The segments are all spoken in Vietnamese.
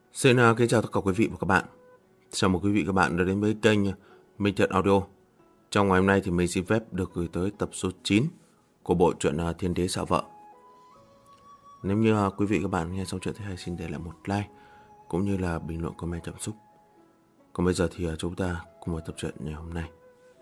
Xin kính chào tất cả quý vị và các bạn. Chào mừng quý vị và các bạn đã đến với kênh Minh Thiện Audio. Trong ngày hôm nay thì mình xin phép được gửi tới tập số 9 của bộ truyện Thiên Đế Sợ Vợ. Nếu như quý vị và các bạn nghe xong chuyện thì hãy xin để lại một like cũng như là bình luận comment cảm xúc. Còn bây giờ thì chúng ta cùng vào tập truyện ngày hôm nay.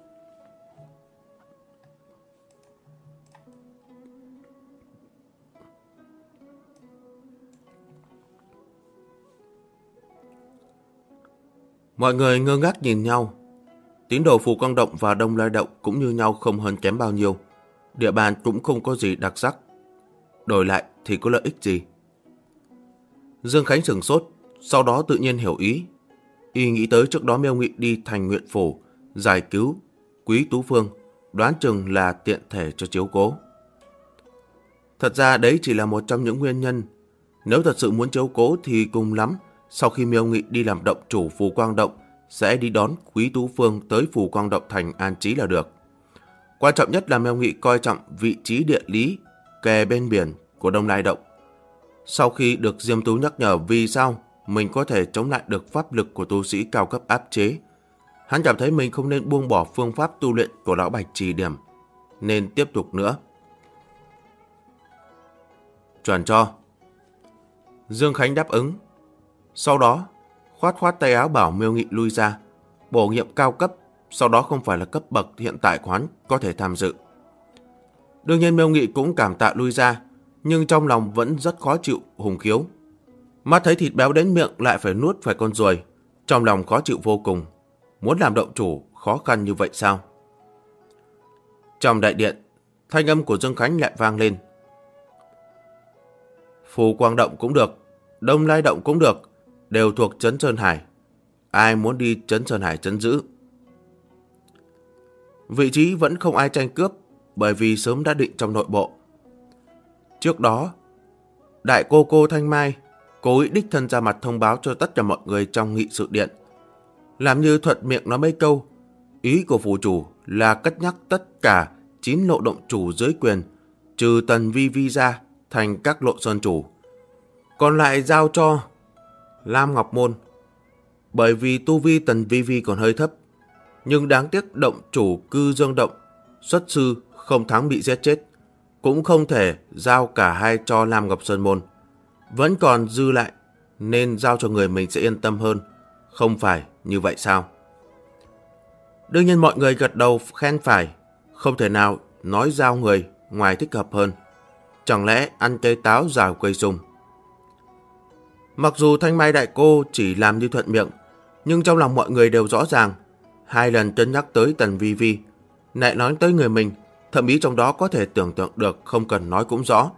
Mọi người ngơ ngác nhìn nhau. Tín đồ Phù Quang Động và Đông Lai Động cũng như nhau, không hơn kém bao nhiêu. Địa bàn cũng không có gì đặc sắc. Đổi lại thì có lợi ích gì? Dương Khánh sửng sốt, sau đó tự nhiên hiểu ý. Y nghĩ tới trước đó Miêu Nghị đi thành Nguyện Phủ giải cứu Quý Tú Phương, đoán chừng là tiện thể cho chiếu cố. Thật ra đấy chỉ là một trong những nguyên nhân. Nếu thật sự muốn chiếu cố thì cùng lắm sau khi Miêu Nghị đi làm động chủ Phù Quang Động sẽ đi đón Quý Tú Phương tới Phù Quang Động thành an trí là được. Quan trọng nhất là Miêu Nghị coi trọng vị trí địa lý kề bên biển của Đông Lai Động. Sau khi được Diêm Tú nhắc nhở vì sao mình có thể chống lại được pháp lực của tu sĩ cao cấp áp chế, hắn cảm thấy mình không nên buông bỏ phương pháp tu luyện của Lão Bạch chỉ điểm, nên tiếp tục nữa. Chuẩn cho. Dương Khánh đáp ứng. Sau đó khoát khoát tay áo bảo Miêu Nghị lui ra. Bổ nhiệm cao cấp, sau đó không phải là cấp bậc hiện tại của hắn có thể tham dự. Đương nhiên Miêu Nghị cũng cảm tạ lui ra, nhưng trong lòng vẫn rất khó chịu Hùng Khiếu. Mắt thấy thịt béo đến miệng lại phải nuốt phải con ruồi, trong lòng khó chịu vô cùng. Muốn làm động chủ khó khăn như vậy sao? Trong đại điện, thanh âm của Dương Khánh lại vang lên. Phù Quang Động cũng được, Đông Lai Động cũng được, đều thuộc Trấn Sơn Hải. Ai muốn đi Trấn Sơn Hải trấn giữ? Vị trí vẫn không ai tranh cướp, bởi vì sớm đã định trong nội bộ. Trước đó, đại cô Thanh Mai cố ý đích thân ra mặt thông báo cho tất cả mọi người trong nghị sự điện, làm như thuận miệng nói mấy câu. Ý của phủ chủ là cất nhắc tất cả 9 lộ động chủ dưới quyền, trừ Tần Vi Vi ra, thành các lộ sơn chủ, còn lại giao cho Lam Ngọc Môn. Bởi vì tu vi Tần Vi Vi còn hơi thấp, nhưng đáng tiếc động chủ Cư Dương Động xuất sư không thắng bị giết chết, cũng không thể giao cả hai cho Lam Ngọc Sơn Môn. Vẫn còn dư lại, nên giao cho người mình sẽ yên tâm hơn. Không phải như vậy sao? Đương nhiên mọi người gật đầu khen phải. Không thể nào nói giao người ngoài thích hợp hơn. Chẳng lẽ ăn cây táo rào cây sung? Mặc dù Thanh Mai đại cô chỉ làm như thuận miệng, nhưng trong lòng mọi người đều rõ ràng. 2 lần cân nhắc tới Tần Vi Vi, lại nói tới người mình, thậm chí trong đó có thể tưởng tượng được, không cần nói cũng rõ.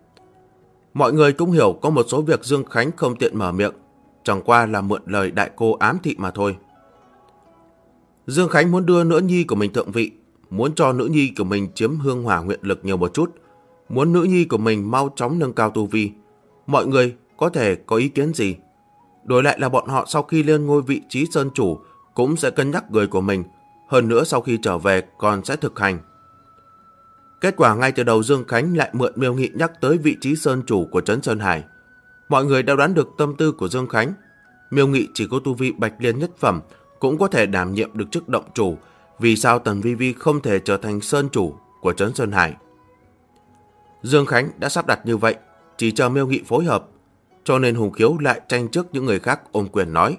Mọi người cũng hiểu có một số việc Dương Khánh không tiện mở miệng, chẳng qua là mượn lời đại cô ám thị mà thôi. Dương Khánh muốn đưa nữ nhi của mình thượng vị, muốn cho nữ nhi của mình chiếm hương hỏa nguyện lực nhiều một chút, muốn nữ nhi của mình mau chóng nâng cao tu vi. Mọi người có thể có ý kiến gì? Đổi lại là bọn họ sau khi lên ngôi vị trí sơn chủ cũng sẽ cân nhắc người của mình, hơn nữa sau khi trở về còn sẽ thực hành. Kết quả ngay từ đầu Dương Khánh lại mượn Miêu Nghị nhắc tới vị trí sơn chủ của Trấn Sơn Hải. Mọi người đã đoán được tâm tư của Dương Khánh. Miêu Nghị chỉ có tu vi bạch liên nhất phẩm cũng có thể đảm nhiệm được chức động chủ, vì sao Tần Vi Vi không thể trở thành sơn chủ của Trấn Sơn Hải? Dương Khánh đã sắp đặt như vậy, chỉ chờ Miêu Nghị phối hợp, cho nên Hùng Khiếu lại tranh trước những người khác ôm quyền nói.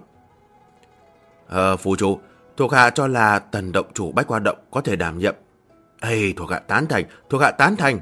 Phủ chủ, thuộc hạ cho là Tần động chủ Bách Hoa Động có thể đảm nhiệm. Thuộc hạ tán thành, thuộc hạ tán thành.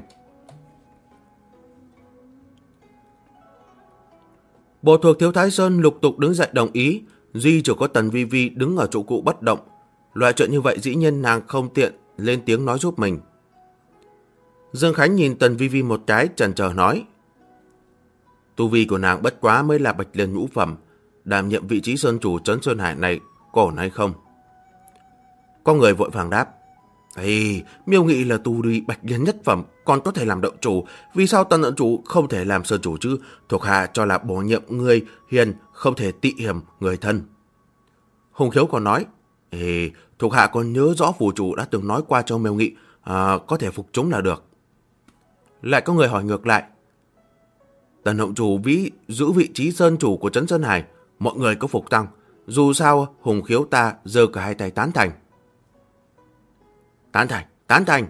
Bộ thuộc Thiếu Thái Sơn lục tục đứng dậy đồng ý, duy chỉ có Tần Vi Vi đứng ở chỗ cũ bất động. Loại chuyện như vậy dĩ nhiên nàng không tiện lên tiếng nói giúp mình. Dương Khánh nhìn Tần Vi Vi một cái, chần chờ nói. Tu vi của nàng bất quá mới là bạch liên ngũ phẩm, đảm nhiệm vị trí sơn chủ Trấn Sơn Hải này có ổn hay không? Có người vội vàng đáp. Miêu Nghị là tu vi bạch liên nhất phẩm, còn có thể làm động chủ, vì sao Tần động chủ không thể làm sơn chủ chứ? Thuộc hạ cho là bổ nhiệm người hiền, không thể tị hiểm người thân. Hùng Khiếu còn nói. Thuộc hạ còn nhớ rõ phủ chủ đã từng nói qua cho Miêu Nghị, có thể phục chúng là được. Lại có người hỏi ngược lại. Tần động chủ giữ vị trí sơn chủ của Trấn Sơn Hải, mọi người có phục tăng. Dù sao, Hùng Khiếu ta giơ cả hai tay tán thành. Tán thành, tán thành.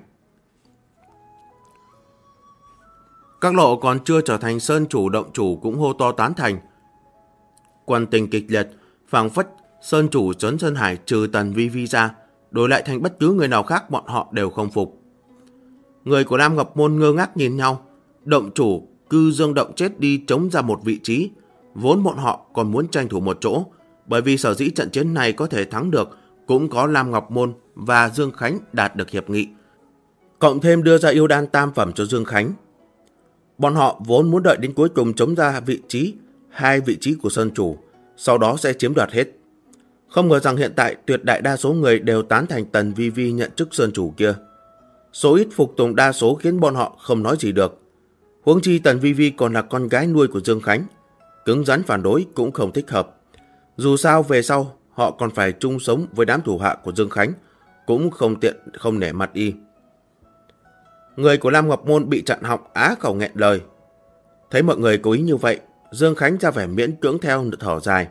Các lộ còn chưa trở thành sơn chủ động chủ cũng hô to tán thành. Quân tình kịch liệt, phảng phất sơn chủ Trấn Sơn Hải trừ Tần Vi Vi ra, đổi lại thành bất cứ người nào khác bọn họ đều không phục. Người của Lam Ngọc Môn ngơ ngác nhìn nhau. Động chủ Cư Dương Động chết đi chống ra một vị trí, vốn bọn họ còn muốn tranh thủ một chỗ, bởi vì sở dĩ trận chiến này có thể thắng được cũng có Lam Ngọc Môn và Dương Khánh đạt được hiệp nghị, cộng thêm đưa ra yêu đan tam phẩm cho Dương Khánh. Bọn họ vốn muốn đợi đến cuối cùng chống ra hai vị trí của sơn chủ, sau đó sẽ chiếm đoạt hết. Không ngờ rằng hiện tại tuyệt đại đa số người đều tán thành Tần Vi Vi nhận chức sơn chủ kia. Số ít phục tùng đa số khiến bọn họ không nói gì được. Huống chi Tần Vi Vi còn là con gái nuôi của Dương Khánh, cứng rắn phản đối cũng không thích hợp. Dù sao về sau họ còn phải chung sống với đám thủ hạ của Dương Khánh, cũng không tiện không nể mặt y. Người của Lam Ngọc Môn bị chặn họng á khẩu nghẹn lời. Thấy mọi người cố ý như vậy, Dương Khánh ra vẻ miễn cưỡng theo thở dài.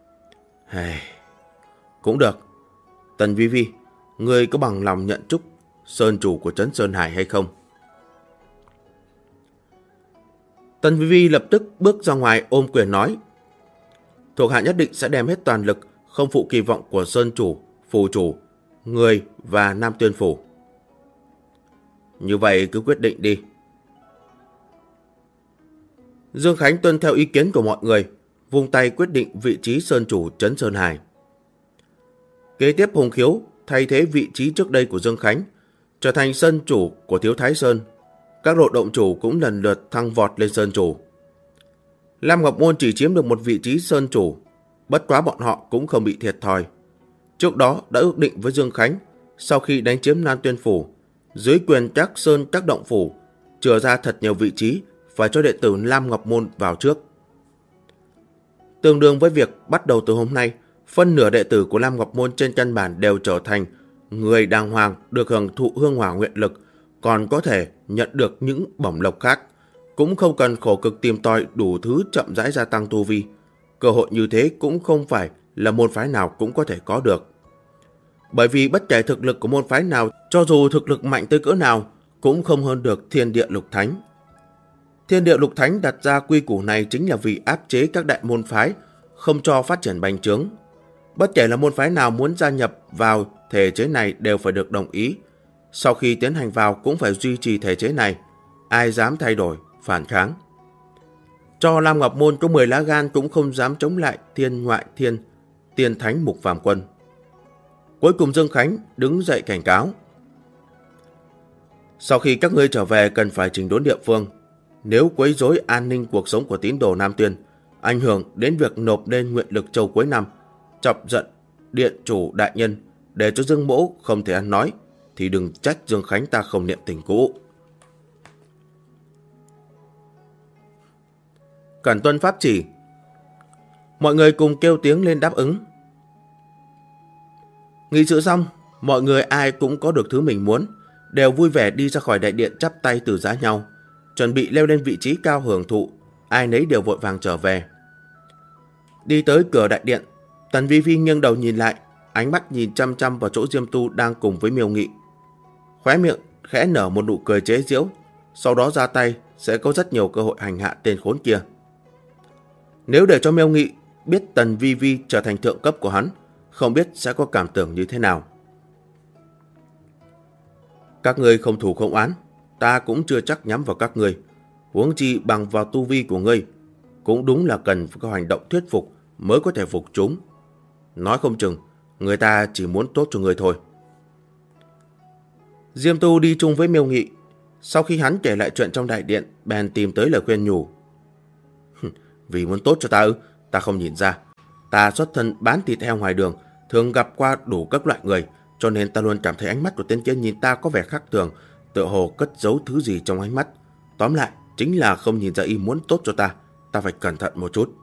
Cũng được. Tần Vi Vi, ngươi có bằng lòng nhận chức sơn chủ của Trấn Sơn Hải hay không? Tần Vi Vi lập tức bước ra ngoài ôm quyền nói. Thuộc hạ nhất định sẽ đem hết toàn lực, không phụ kỳ vọng của sơn chủ, phù chủ, người và Nam Tuyên Phủ. Như vậy cứ quyết định đi. Dương Khánh tuân theo ý kiến của mọi người, vung tay quyết định vị trí sơn chủ Trấn Sơn Hải. Kế tiếp Hùng Khiếu thay thế vị trí trước đây của Dương Khánh, trở thành sơn chủ của Thiếu Thái Sơn. Các lộ động chủ cũng lần lượt thăng vọt lên sơn chủ. Lam Ngọc Môn chỉ chiếm được một vị trí sơn chủ, bất quá bọn họ cũng không bị thiệt thòi. Trước đó đã ước định với Dương Khánh, sau khi đánh chiếm Nam Tuyên Phủ, dưới quyền Trác Sơn Trác Động Phủ, chừa ra thật nhiều vị trí phải cho đệ tử Lam Ngọc Môn vào trước. Tương đương với việc bắt đầu từ hôm nay, phân nửa đệ tử của Lam Ngọc Môn trên căn bản đều trở thành người đàng hoàng, được hưởng thụ hương hỏa nguyện lực, còn có thể nhận được những bổng lộc khác, cũng không cần khổ cực tìm tòi đủ thứ chậm rãi gia tăng tu vi. Cơ hội như thế cũng không phải là môn phái nào cũng có thể có được. Bởi vì bất kể thực lực của môn phái nào, cho dù thực lực mạnh tới cỡ nào, cũng không hơn được Thiên Địa Lục Thánh. Thiên Địa Lục Thánh đặt ra quy củ này chính là vì áp chế các đại môn phái, không cho phát triển bành trướng. Bất kể là môn phái nào muốn gia nhập vào thể chế này đều phải được đồng ý. Sau khi tiến hành vào cũng phải duy trì thể chế này. Ai dám thay đổi, phản kháng. Cho Lam Ngọc Môn có 10 lá gan cũng không dám chống lại Thiên Ngoại Thiên, Tiên Thánh Mục Phàm Quân. Cuối cùng Dương Khánh đứng dậy cảnh cáo. Sau khi các ngươi trở về cần phải chỉnh đốn địa phương. Nếu quấy rối an ninh cuộc sống của tín đồ Nam Tuyên, ảnh hưởng đến việc nộp lên nguyện lực châu cuối năm, chọc giận điện chủ đại nhân, để cho Dương Mỗ không thể ăn nói, thì đừng trách Dương Khánh ta không niệm tình cũ. Cẩn tuân pháp chỉ. Mọi người cùng kêu tiếng lên đáp ứng. Nghị sự xong, mọi người ai cũng có được thứ mình muốn, đều vui vẻ đi ra khỏi đại điện chắp tay từ giã nhau, chuẩn bị leo lên vị trí cao hưởng thụ, ai nấy đều vội vàng trở về. Đi tới cửa đại điện, Tần Vi Vi nghiêng đầu nhìn lại, ánh mắt nhìn chăm chăm vào chỗ Diêm Tu đang cùng với Miêu Nghị. Khóe miệng khẽ nở một nụ cười chế giễu, sau đó ra tay sẽ có rất nhiều cơ hội hành hạ tên khốn kia. Nếu để cho Miêu Nghị biết Tần Vi Vi trở thành thượng cấp của hắn, không biết sẽ có cảm tưởng như thế nào. Các ngươi không thù không oán, ta cũng chưa chắc nhắm vào các ngươi. Huống chi bằng vào tu vi của ngươi, cũng đúng là cần có hành động thuyết phục mới có thể phục chúng. Nói không chừng, người ta chỉ muốn tốt cho ngươi thôi. Diêm Tu đi chung với Miêu Nghị. Sau khi hắn kể lại chuyện trong đại điện, bèn tìm tới lời khuyên nhủ. Vì muốn tốt cho ta ư? Ta không nhìn ra. Ta xuất thân bán thịt heo ngoài đường, thường gặp qua đủ các loại người, cho nên ta luôn cảm thấy ánh mắt của tên kia nhìn ta có vẻ khác thường, tựa hồ cất giấu thứ gì trong ánh mắt. Tóm lại, chính là không nhìn ra y muốn tốt cho ta. Ta phải cẩn thận một chút.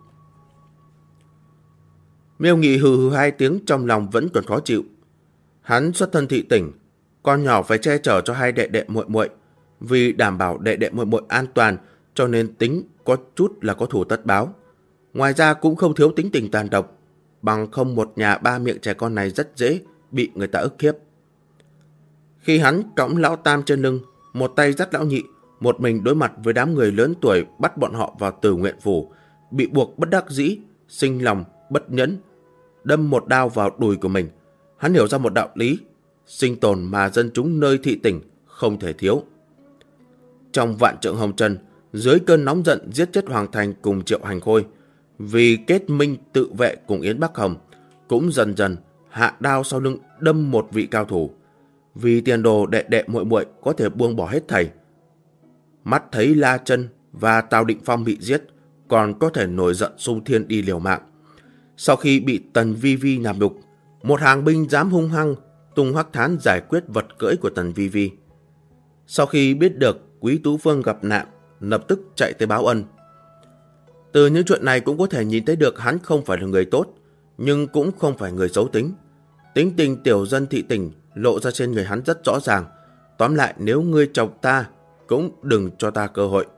Miêu Nghị hừ hừ hai tiếng, trong lòng vẫn còn khó chịu. Hắn xuất thân thị tỉnh, con nhỏ phải che chở cho hai đệ đệ muội muội, vì đảm bảo đệ đệ muội muội an toàn, cho nên tính có chút là có thù tất báo. Ngoài ra cũng không thiếu tính tình tàn độc, bằng không một nhà ba miệng trẻ con này rất dễ bị người ta ức hiếp. Khi hắn cõng lão tam trên lưng, một tay dắt lão nhị, một mình đối mặt với đám người lớn tuổi bắt bọn họ vào Tử Nguyện Phủ, bị buộc bất đắc dĩ, sinh lòng, bất nhẫn, đâm một đao vào đùi của mình. Hắn hiểu ra một đạo lý, sinh tồn mà dân chúng nơi thị tỉnh không thể thiếu. Trong vạn trượng hồng trần, dưới cơn nóng giận giết chết Hoàng Thành cùng Triệu Hành Khôi, vì kết minh tự vệ cùng Yến Bắc Hồng, cũng dần dần hạ đao sau lưng đâm một vị cao thủ. Vì tiền đồ đệ đệ muội muội có thể buông bỏ hết thảy. Mắt thấy La Chân và Tào Định Phong bị giết, còn có thể nổi giận xung thiên đi liều mạng. Sau khi bị Tần Vi Vi nhằm nhục, một hàng binh dám hung hăng tung hắc thán giải quyết vật cưỡi của Tần Vi Vi. Sau khi biết được Quý Tú Phương gặp nạn, lập tức chạy tới báo ân. Từ những chuyện này cũng có thể nhìn thấy được hắn không phải là người tốt, nhưng cũng không phải người xấu tính. Tính tình tiểu dân thị tỉnh lộ ra trên người hắn rất rõ ràng. Tóm lại, nếu ngươi chọc ta, cũng đừng cho ta cơ hội.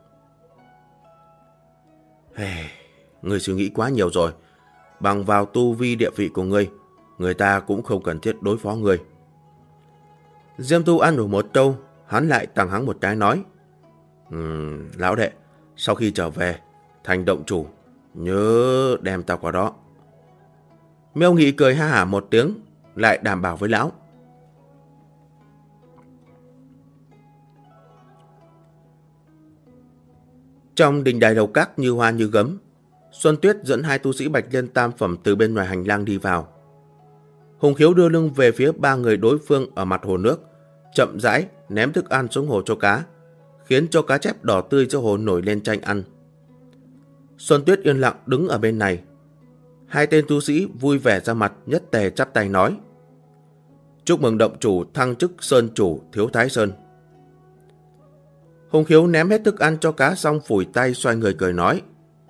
Ngươi suy nghĩ quá nhiều rồi. Bằng vào tu vi địa vị của ngươi, người ta cũng không cần thiết đối phó ngươi. Diêm Tu ăn đủ một câu, hắn lại tặng hắn một cái nói: Lão đệ, sau khi trở về thành động chủ, nhớ đem ta qua đó. Miêu Nghị cười ha hả một tiếng, lại đảm bảo với lão: Trong đình đài Lầu Các như hoa như gấm, Xuân Tuyết dẫn hai tu sĩ Bạch Liên tam phẩm từ bên ngoài hành lang đi vào. Hùng Khiếu đưa lưng về phía ba người đối phương ở mặt hồ nước, chậm rãi ném thức ăn xuống hồ cho cá, khiến cho cá chép đỏ tươi trong hồ nổi lên tranh ăn. Xuân Tuyết yên lặng đứng ở bên này. Hai tên tu sĩ vui vẻ ra mặt, nhất tề chắp tay nói: Chúc mừng động chủ thăng chức sơn chủ Thiếu Thái Sơn. Hùng Khiếu ném hết thức ăn cho cá xong phủi tay xoay người cười nói: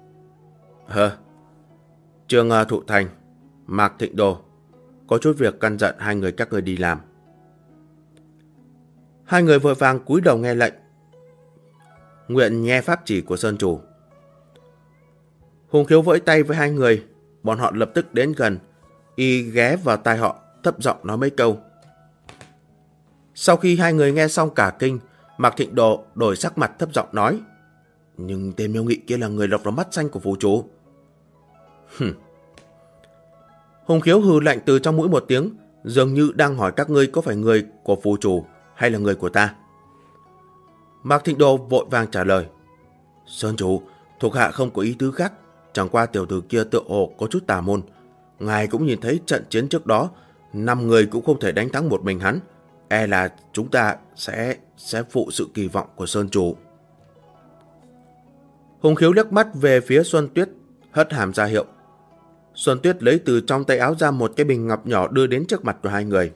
Trương Thụ Thành, Mạc Thịnh Đồ, có chút việc căn dặn hai người các người đi làm. Hai người vội vàng cúi đầu nghe lệnh. Nguyện nghe pháp chỉ của sơn chủ. Hùng Khiếu vẫy tay với hai người, bọn họ lập tức đến gần, y ghé vào tai họ, thấp giọng nói mấy câu. Sau khi hai người nghe xong cả kinh, Mạc Thịnh Đồ đổi sắc mặt thấp giọng nói: Nhưng tên Miêu Nghị kia là người lọt vào mắt xanh của phủ chủ. Hùng Khiếu hừ lạnh từ trong mũi một tiếng, dường như đang hỏi các ngươi có phải người của phủ chủ hay là người của ta. Mạc Thịnh Đồ vội vàng trả lời: Sơn chủ, thuộc hạ không có ý tứ khác, chẳng qua tiểu tử kia tựa hồ có chút tà môn. Ngài cũng nhìn thấy trận chiến trước đó, 5 người cũng không thể đánh thắng một mình hắn. E là chúng ta sẽ phụ sự kỳ vọng của sơn chủ. Hùng Khiếu liếc mắt về phía Xuân Tuyết, hất hàm ra hiệu. Xuân Tuyết lấy từ trong tay áo ra một cái bình ngọc nhỏ đưa đến trước mặt của hai người.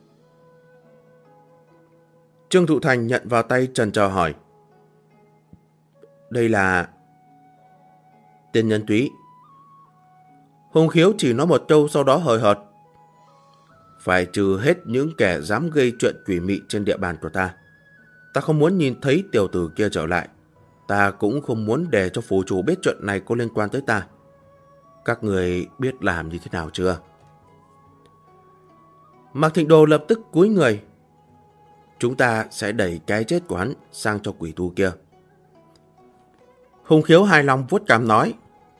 Trương Thụ Thành nhận vào tay chần chờ hỏi: Đây là tiên nhân túy. Hùng Khiếu chỉ nói một câu, sau đó hời hợt: Phải trừ hết những kẻ dám gây chuyện quỷ mị trên địa bàn của ta. Ta không muốn nhìn thấy tiểu tử kia trở lại. Ta cũng không muốn để cho phủ chủ biết chuyện này có liên quan tới ta. Các người biết làm như thế nào chưa? Mạc Thịnh Đồ lập tức cúi người. Chúng ta sẽ đẩy cái chết của hắn sang cho quỷ tu kia. Hùng Khiếu hài lòng vuốt cằm nói: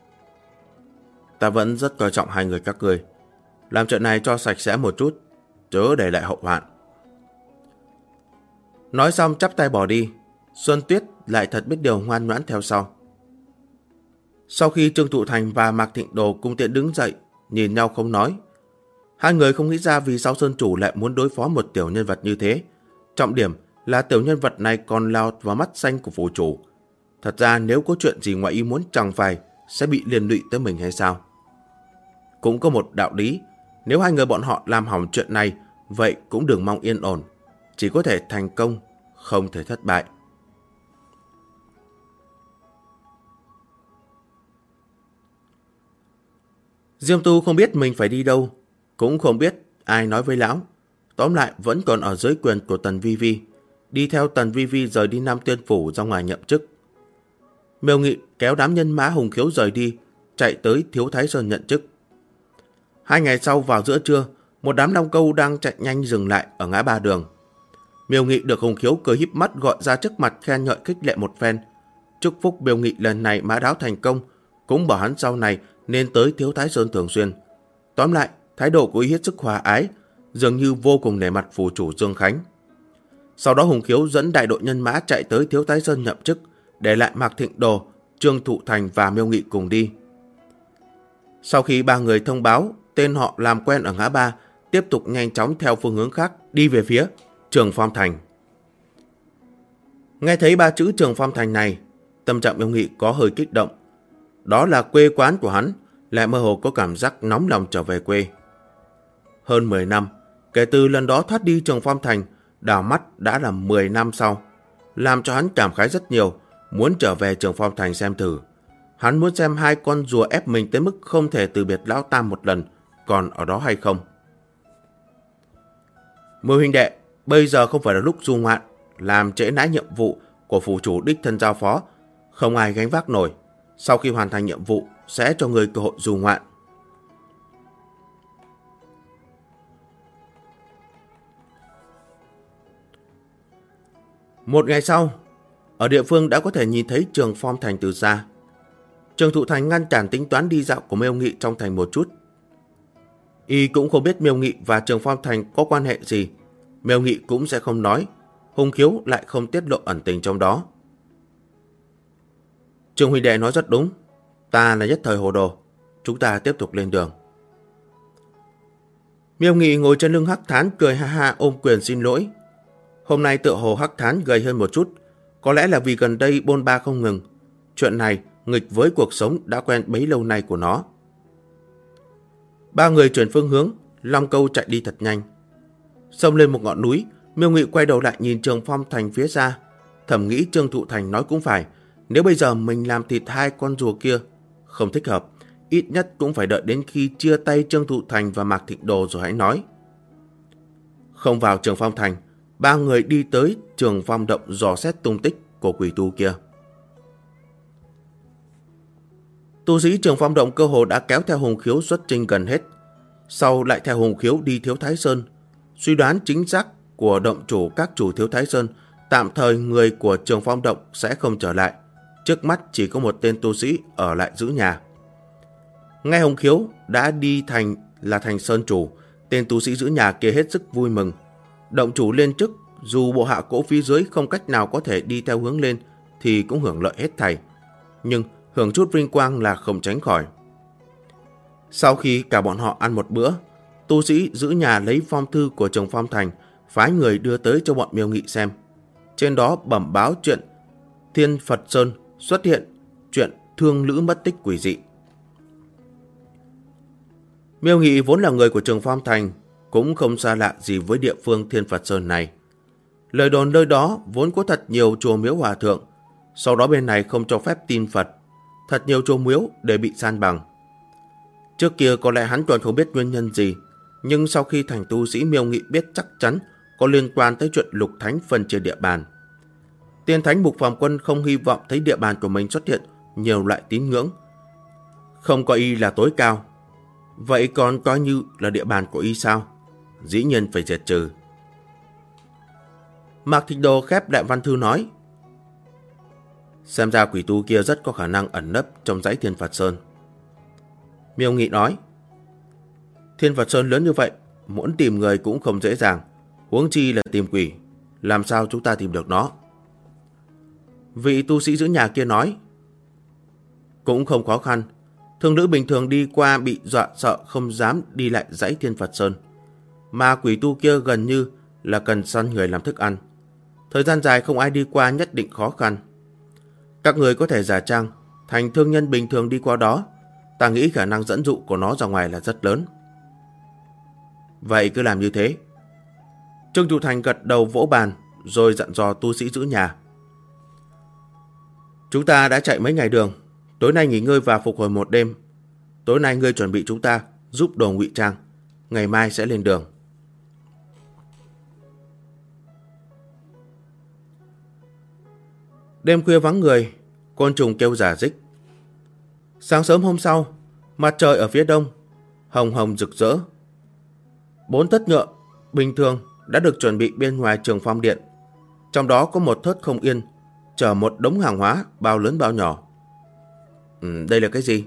Ta vẫn rất coi trọng hai người các ngươi. Làm chuyện này cho sạch sẽ một chút, chớ để lại hậu hoạn. Nói xong chắp tay bỏ đi. Xuân Tuyết lại thật biết điều ngoan ngoãn theo sau. Sau khi Trương Thụ Thành và Mạc Thịnh Đồ cùng tiện đứng dậy, nhìn nhau không nói. Hai người không nghĩ ra vì sao sơn chủ lại muốn đối phó một tiểu nhân vật như thế. Trọng điểm là tiểu nhân vật này còn lọt vào mắt xanh của phủ chủ. Thật ra nếu có chuyện gì ngoài ý muốn chẳng phải sẽ bị liên lụy tới mình hay sao? Cũng có một đạo lý, nếu hai người bọn họ làm hỏng chuyện này, vậy cũng đừng mong yên ổn. Chỉ có thể thành công, không thể thất bại. Diêm Tu không biết mình phải đi đâu, cũng không biết ai nói với lão. Tóm lại vẫn còn ở dưới quyền của Tần Vi Vi, đi theo Tần Vi Vi rời đi Nam Tiên Phủ ra ngoài nhậm chức. Miêu Nghị kéo đám nhân mã Hùng Khiếu rời đi, chạy tới Thiếu Thái Sơn nhận chức. 2 ngày sau vào giữa trưa, một đám Long Câu đang chạy nhanh dừng lại ở ngã ba đường. Miêu Nghị được Hùng Khiếu cười híp mắt gọi ra trước mặt khen ngợi khích lệ một phen. Chúc phúc Miêu Nghị lần này mã đáo thành công, cũng bảo hắn sau này nên tới Thiếu Thái Sơn thường xuyên. Tóm lại, thái độ của y hết sức hòa ái, dường như vô cùng nể mặt phủ chủ Dương Khánh. Sau đó Hùng Khiếu dẫn đại đội nhân mã chạy tới Thiếu Thái Sơn nhậm chức, để lại Mạc Thịnh Đồ, Trương Thụ Thành và Miêu Nghị cùng đi. Sau khi 3 người thông báo tên họ làm quen ở ngã ba, tiếp tục nhanh chóng theo phương hướng khác đi về phía Trường Phong Thành. Nghe thấy 3 chữ Trường Phong Thành này, tâm trạng Miêu Nghị có hơi kích động. Đó là quê quán của hắn, lại mơ hồ có cảm giác nóng lòng trở về quê. Hơn 10 năm, kể từ lần đó thoát đi Trường Phong Thành, đảo mắt đã là 10 năm sau, làm cho hắn cảm khái rất nhiều, muốn trở về Trường Phong Thành xem thử. Hắn muốn xem 2 con rùa ép mình tới mức không thể từ biệt Lão Tam một lần, còn ở đó hay không. Mười huynh đệ, bây giờ không phải là lúc du ngoạn, làm trễ nãi nhiệm vụ của phủ chủ đích thân giao phó, không ai gánh vác nổi. Sau khi hoàn thành nhiệm vụ, sẽ cho người cơ hội du ngoạn. Một ngày sau, ở địa phương đã có thể nhìn thấy Trường Phong Thành từ xa. Trường Thụ Thành ngăn cản tính toán đi dạo của Miêu Nghị trong thành một chút. Y cũng không biết Miêu Nghị và Trường Phong Thành có quan hệ gì. Miêu Nghị cũng sẽ không nói. Hùng Khiếu lại không tiết lộ ẩn tình trong đó. Trường huynh đệ nói rất đúng. Ta là nhất thời hồ đồ. Chúng ta tiếp tục lên đường. Miêu Nghị ngồi trên lưng Hắc Thán cười ha ha ôm quyền xin lỗi. Hôm nay tựa hồ Hắc Thán gầy hơn một chút. Có lẽ là vì gần đây bôn ba không ngừng. Chuyện này nghịch với cuộc sống đã quen bấy lâu nay của nó. 3 người chuyển phương hướng, Long Câu chạy đi thật nhanh. Xông lên một ngọn núi, Miêu Nghị quay đầu lại nhìn Trường Phong Thành phía xa. Thầm nghĩ Trương Thụ Thành nói cũng phải, nếu bây giờ mình làm thịt 2 con rùa kia, không thích hợp, ít nhất cũng phải đợi đến khi chia tay Trương Thụ Thành và Mạc Thịnh Đồ rồi hãy nói. Không vào Trường Phong Thành, 3 người đi tới Trường Phong Động dò xét tung tích của quỷ tu kia. Tu sĩ Trường Phong Động cơ hồ đã kéo theo Hùng Khiếu xuất chinh gần hết, sau lại theo Hùng Khiếu đi Thiếu Thái Sơn. Suy đoán chính xác của động chủ các chủ Thiếu Thái Sơn, tạm thời người của Trường Phong Động sẽ không trở lại. Trước mắt chỉ có một tên tu sĩ ở lại giữ nhà. Nghe Hùng Khiếu đã đi thành là thành Sơn chủ, tên tu sĩ giữ nhà kia hết sức vui mừng. Động chủ lên chức, dù bộ hạ cỗ phía dưới không cách nào có thể đi theo hướng lên thì cũng hưởng lợi hết thảy. Nhưng hưởng chút vinh quang là không tránh khỏi. Sau khi cả bọn họ ăn một bữa, tu sĩ giữ nhà lấy phong thư của Trường Phong Thành, phái người đưa tới cho bọn Miêu Nghị xem. Trên đó bẩm báo chuyện Thiên Phật Sơn xuất hiện chuyện thương lữ mất tích quỷ dị. Miêu Nghị vốn là người của Trường Phong Thành, cũng không xa lạ gì với địa phương Thiên Phật Sơn này. Lời đồn nơi đó vốn có thật nhiều chùa miếu hòa thượng, sau đó bên này không cho phép tin Phật, thật nhiều chùa miếu để bị san bằng. Trước kia có lẽ hắn còn không biết nguyên nhân gì, nhưng sau khi thành tu sĩ Miêu Nghị biết chắc chắn có liên quan tới chuyện lục thánh phân chia địa bàn. Tiên thánh Mục Phàm Quân không hy vọng thấy địa bàn của mình xuất hiện nhiều loại tín ngưỡng. Không có y là tối cao, vậy còn coi như là địa bàn của y sao? Dĩ nhiên phải diệt trừ. Mạc Thịnh Đồ khép đại văn thư nói, xem ra quỷ tu kia rất có khả năng ẩn nấp trong dãy Thiên Phật Sơn. Miêu Nghị nói, Thiên Phật Sơn lớn như vậy, muốn tìm người cũng không dễ dàng, huống chi là tìm quỷ, làm sao chúng ta tìm được nó? Vị tu sĩ giữ nhà kia nói, cũng không khó khăn, thương nữ bình thường đi qua bị dọa sợ không dám đi lại dãy Thiên Phật Sơn, mà quỷ tu kia gần như là cần săn người làm thức ăn. Thời gian dài không ai đi qua nhất định khó khăn. Các người có thể giả trang thành thương nhân bình thường đi qua đó, ta nghĩ khả năng dẫn dụ của nó ra ngoài là rất lớn. Vậy cứ làm như thế. Trương Thụ Thành gật đầu vỗ bàn, rồi dặn dò tu sĩ giữ nhà. Chúng ta đã chạy mấy ngày đường, tối nay nghỉ ngơi và phục hồi một đêm. Tối nay ngươi chuẩn bị chúng ta giúp đồ ngụy trang, ngày mai sẽ lên đường. Đêm khuya vắng người, côn trùng kêu rả rích. Sáng sớm hôm sau, mặt trời ở phía đông, hồng hồng rực rỡ. 4 thất ngựa bình thường đã được chuẩn bị bên ngoài Trường Phong Điện. Trong đó có một thớt không yên, chở một đống hàng hóa bao lớn bao nhỏ. Đây là cái gì?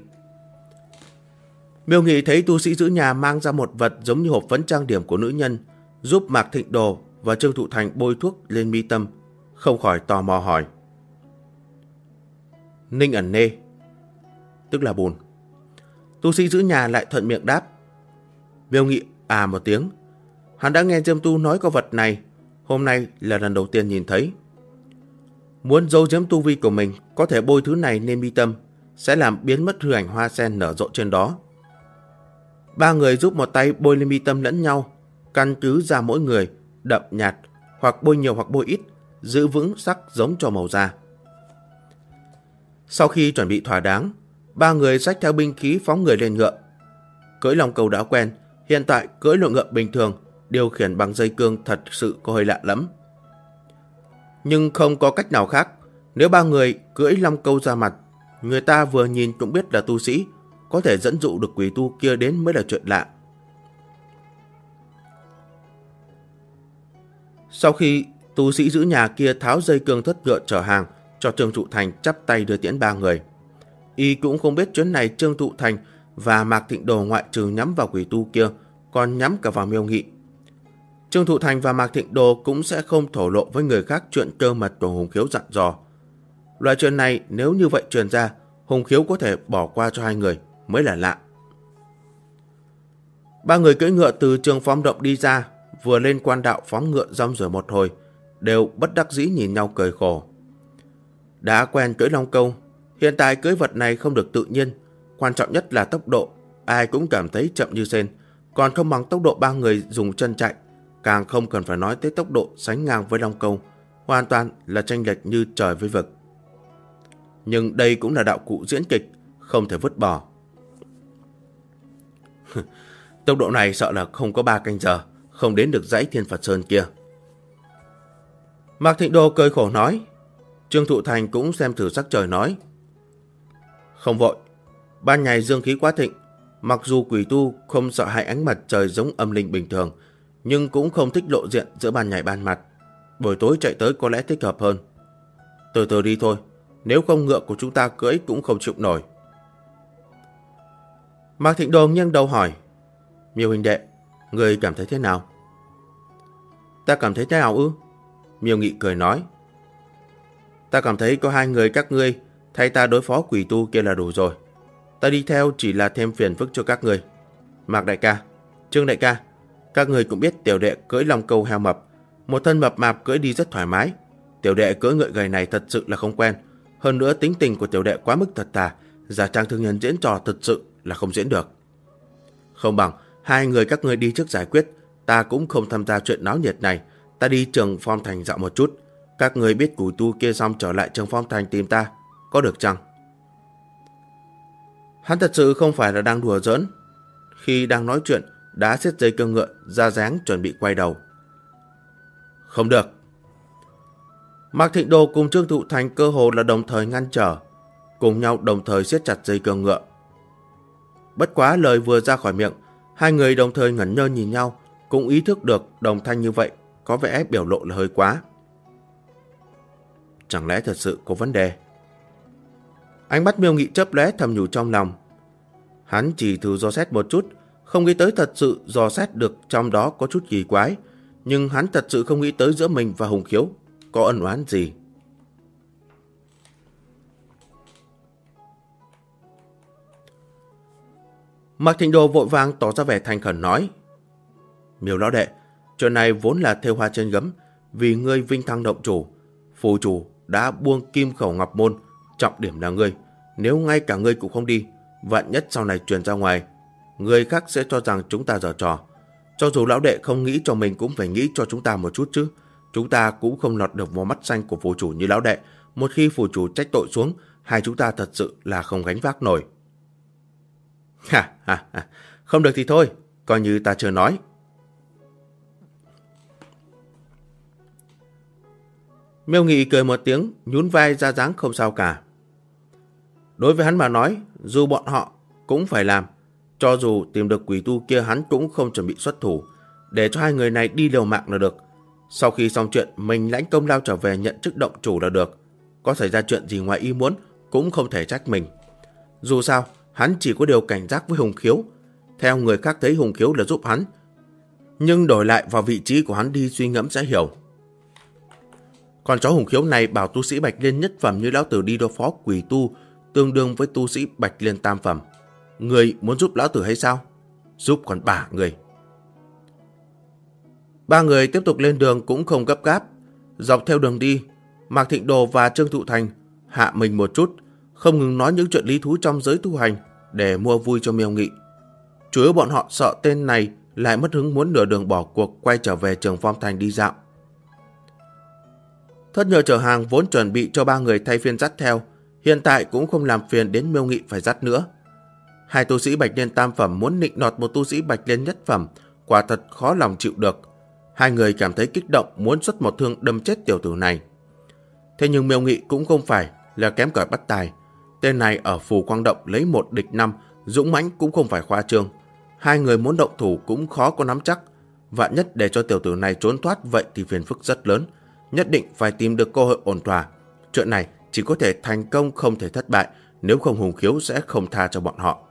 Miêu Nghị thấy tu sĩ giữ nhà mang ra một vật giống như hộp phấn trang điểm của nữ nhân, giúp Mạc Thịnh Đồ và Trương Thụ Thành bôi thuốc lên mi tâm, không khỏi tò mò hỏi. Ninh ẩn nê, tức là bùn. Tu sĩ giữ nhà lại thuận miệng đáp. Miêu Nghị một tiếng. Hắn đã nghe Diêm Tu nói có vật này, hôm nay là lần đầu tiên nhìn thấy. Muốn giấu giếm tu vi của mình, có thể bôi thứ này lên mi tâm, sẽ làm biến mất hư ảnh hoa sen nở rộ trên đó. 3 người giúp một tay bôi lên mi tâm lẫn nhau, căn cứ ra mỗi người, đậm nhạt, hoặc bôi nhiều hoặc bôi ít, giữ vững sắc giống cho màu da. Sau khi chuẩn bị thỏa đáng, 3 người xách theo binh khí phóng người lên ngựa. Cưỡi Long Câu đã quen, hiện tại cưỡi lộn ngựa bình thường, điều khiển bằng dây cương thật sự có hơi lạ lắm. Nhưng không có cách nào khác, nếu 3 người cưỡi Long Câu ra mặt, người ta vừa nhìn cũng biết là tu sĩ, có thể dẫn dụ được quỷ tu kia đến mới là chuyện lạ. Sau khi tu sĩ giữ nhà kia tháo dây cương thất ngựa chở hàng cho Trương Thụ Thành chắp tay đưa tiễn 3 người. Y cũng không biết chuyến này Trương Thụ Thành và Mạc Thịnh Đồ ngoại trừ nhắm vào quỷ tu kia, còn nhắm cả vào Miêu Nghị. Trương Thụ Thành và Mạc Thịnh Đồ cũng sẽ không thổ lộ với người khác chuyện cơ mật của Hùng Khiếu dặn dò. Loại chuyện này nếu như vậy truyền ra, Hùng Khiếu có thể bỏ qua cho 2 người mới là lạ. 3 người cưỡi ngựa từ Trường Phong Động đi ra, vừa lên quan đạo phóng ngựa rong rồi một hồi, đều bất đắc dĩ nhìn nhau cười khổ. Đã quen cưỡi Long Câu, hiện tại cưỡi vật này không được tự nhiên, quan trọng nhất là tốc độ, ai cũng cảm thấy chậm như sên, còn không bằng tốc độ 3 người dùng chân chạy, càng không cần phải nói tới tốc độ sánh ngang với Long Câu, hoàn toàn là chênh lệch như trời với vực. Nhưng đây cũng là đạo cụ diễn kịch, không thể vứt bỏ. Tốc độ này sợ là không có 3 canh giờ, không đến được dãy Thiên Phật Sơn kia. Mạc Thịnh Đô cười khổ nói. Trương Thụ Thành cũng xem thử sắc trời nói. Không vội, ban ngày dương khí quá thịnh, mặc dù quỷ tu không sợ hãi ánh mặt trời giống âm linh bình thường, nhưng cũng không thích lộ diện giữa ban ngày ban mặt. Buổi tối chạy tới có lẽ thích hợp hơn. Từ từ đi thôi, nếu không ngựa của chúng ta cưỡi cũng không chịu nổi. Mạc Thịnh Đô nghiêng đầu hỏi. Miêu huynh đệ, người cảm thấy thế nào? Ta cảm thấy thế nào ư? Miêu Nghị cười nói. Ta cảm thấy có 2 người các ngươi thay ta đối phó quỷ tu kia là đủ rồi. Ta đi theo chỉ là thêm phiền phức cho các ngươi. Mạc đại ca, Trương đại ca, các ngươi cũng biết tiểu đệ cưỡi Long Câu heo mập, một thân mập mạp cưỡi đi rất thoải mái. Tiểu đệ cưỡi ngựa gầy này thật sự là không quen. Hơn nữa tính tình của tiểu đệ quá mức thật thà, giả trang thương nhân diễn trò thật sự là không diễn được. Không bằng 2 người các ngươi đi trước giải quyết, ta cũng không tham gia chuyện náo nhiệt này. Ta đi Trường Phong Thành dạo một chút, các người biết quỷ tu kia xong trở lại Trường Phong Thành tìm ta, có được chăng? Hắn thật sự không phải là đang đùa giỡn. Khi đang nói chuyện, đã siết dây cương ngựa, ra dáng chuẩn bị quay đầu. Không được. Mạc Thịnh Đồ cùng Trương Thụ Thành cơ hồ là đồng thời ngăn trở, cùng nhau đồng thời siết chặt dây cương ngựa. Bất quá lời vừa ra khỏi miệng, 2 người đồng thời ngẩn ngơ nhìn nhau, cũng ý thức được đồng thanh như vậy có vẻ biểu lộ là hơi quá. Chẳng lẽ thật sự có vấn đề? Ánh mắt Miêu Nghị chớp lóe thầm nhủ trong lòng. Hắn chỉ thử dò xét một chút, không nghĩ tới thật sự dò xét được trong đó có chút kỳ quái, nhưng hắn thật sự không nghĩ tới giữa mình và Hùng Khiếu có ân oán gì. Mạc Thịnh Đồ vội vàng tỏ ra vẻ thành khẩn nói. Miêu lão đệ, chuyện này vốn là thêu hoa trên gấm, vì ngươi vinh thăng động chủ, phù chủ đã buông kim khẩu ngọc môn, trọng điểm là ngươi. Nếu ngay cả ngươi cũng không đi, vạn nhất sau này truyền ra ngoài, người khác sẽ cho rằng chúng ta giở trò. Cho dù lão đệ không nghĩ cho mình cũng phải nghĩ cho chúng ta một chút chứ. Chúng ta cũng không lọt được vào mắt xanh của phù chủ như lão đệ. Một khi phù chủ trách tội xuống, hai chúng ta thật sự là không gánh vác nổi. Ha ha ha, không được thì thôi, coi như ta chưa nói. Miêu Nghị cười một tiếng, nhún vai ra dáng không sao cả. Đối với hắn mà nói, dù bọn họ cũng phải làm. Cho dù tìm được quỷ tu kia, hắn cũng không chuẩn bị xuất thủ, để cho hai người này đi liều mạng là được. Sau khi xong chuyện, mình lãnh công lao trở về nhận chức động chủ là được. Có xảy ra chuyện gì ngoài ý muốn cũng không thể trách mình. Dù sao, hắn chỉ có điều cảnh giác với Hùng Khiếu. Theo người khác thấy Hùng Khiếu là giúp hắn, nhưng đổi lại vào vị trí của hắn đi suy ngẫm sẽ hiểu. Còn chó Hùng Khiếu này bảo tu sĩ Bạch Liên nhất phẩm như lão tử đi đối phó quỷ tu, tương đương với tu sĩ Bạch Liên tam phẩm. Người muốn giúp lão tử hay sao? Giúp còn bả người. Ba người tiếp tục lên đường cũng không gấp gáp. Dọc theo đường đi, Mạc Thịnh Đồ và Trương Thụ Thành hạ mình một chút, không ngừng nói những chuyện lý thú trong giới tu hành để mua vui cho Miêu Nghị. Chủ yếu bọn họ sợ tên này lại mất hứng, muốn nửa đường bỏ cuộc quay trở về Trường Phong Thành đi dạo. Thất nhờ chở hàng vốn chuẩn bị cho ba người thay phiên dắt theo, hiện tại cũng không làm phiền đến Miêu Nghị phải dắt nữa. Hai tu sĩ Bạch Liên tam phẩm muốn nịnh nọt một tu sĩ Bạch Liên nhất phẩm, quả thật khó lòng chịu được. Hai người cảm thấy kích động, muốn xuất một thương đâm chết tiểu tử này. Thế nhưng Miêu Nghị cũng không phải là kém cỏi bắt tài. Tên này ở Phù Quang Động lấy 1 địch 5, dũng mãnh cũng không phải khoa trương. Hai người muốn động thủ cũng khó có nắm chắc. Vạn nhất để cho tiểu tử này trốn thoát vậy thì phiền phức rất lớn. Nhất định phải tìm được cơ hội ổn thỏa. Chuyện này chỉ có thể thành công không thể thất bại, nếu không Hùng Khiếu sẽ không tha cho bọn họ.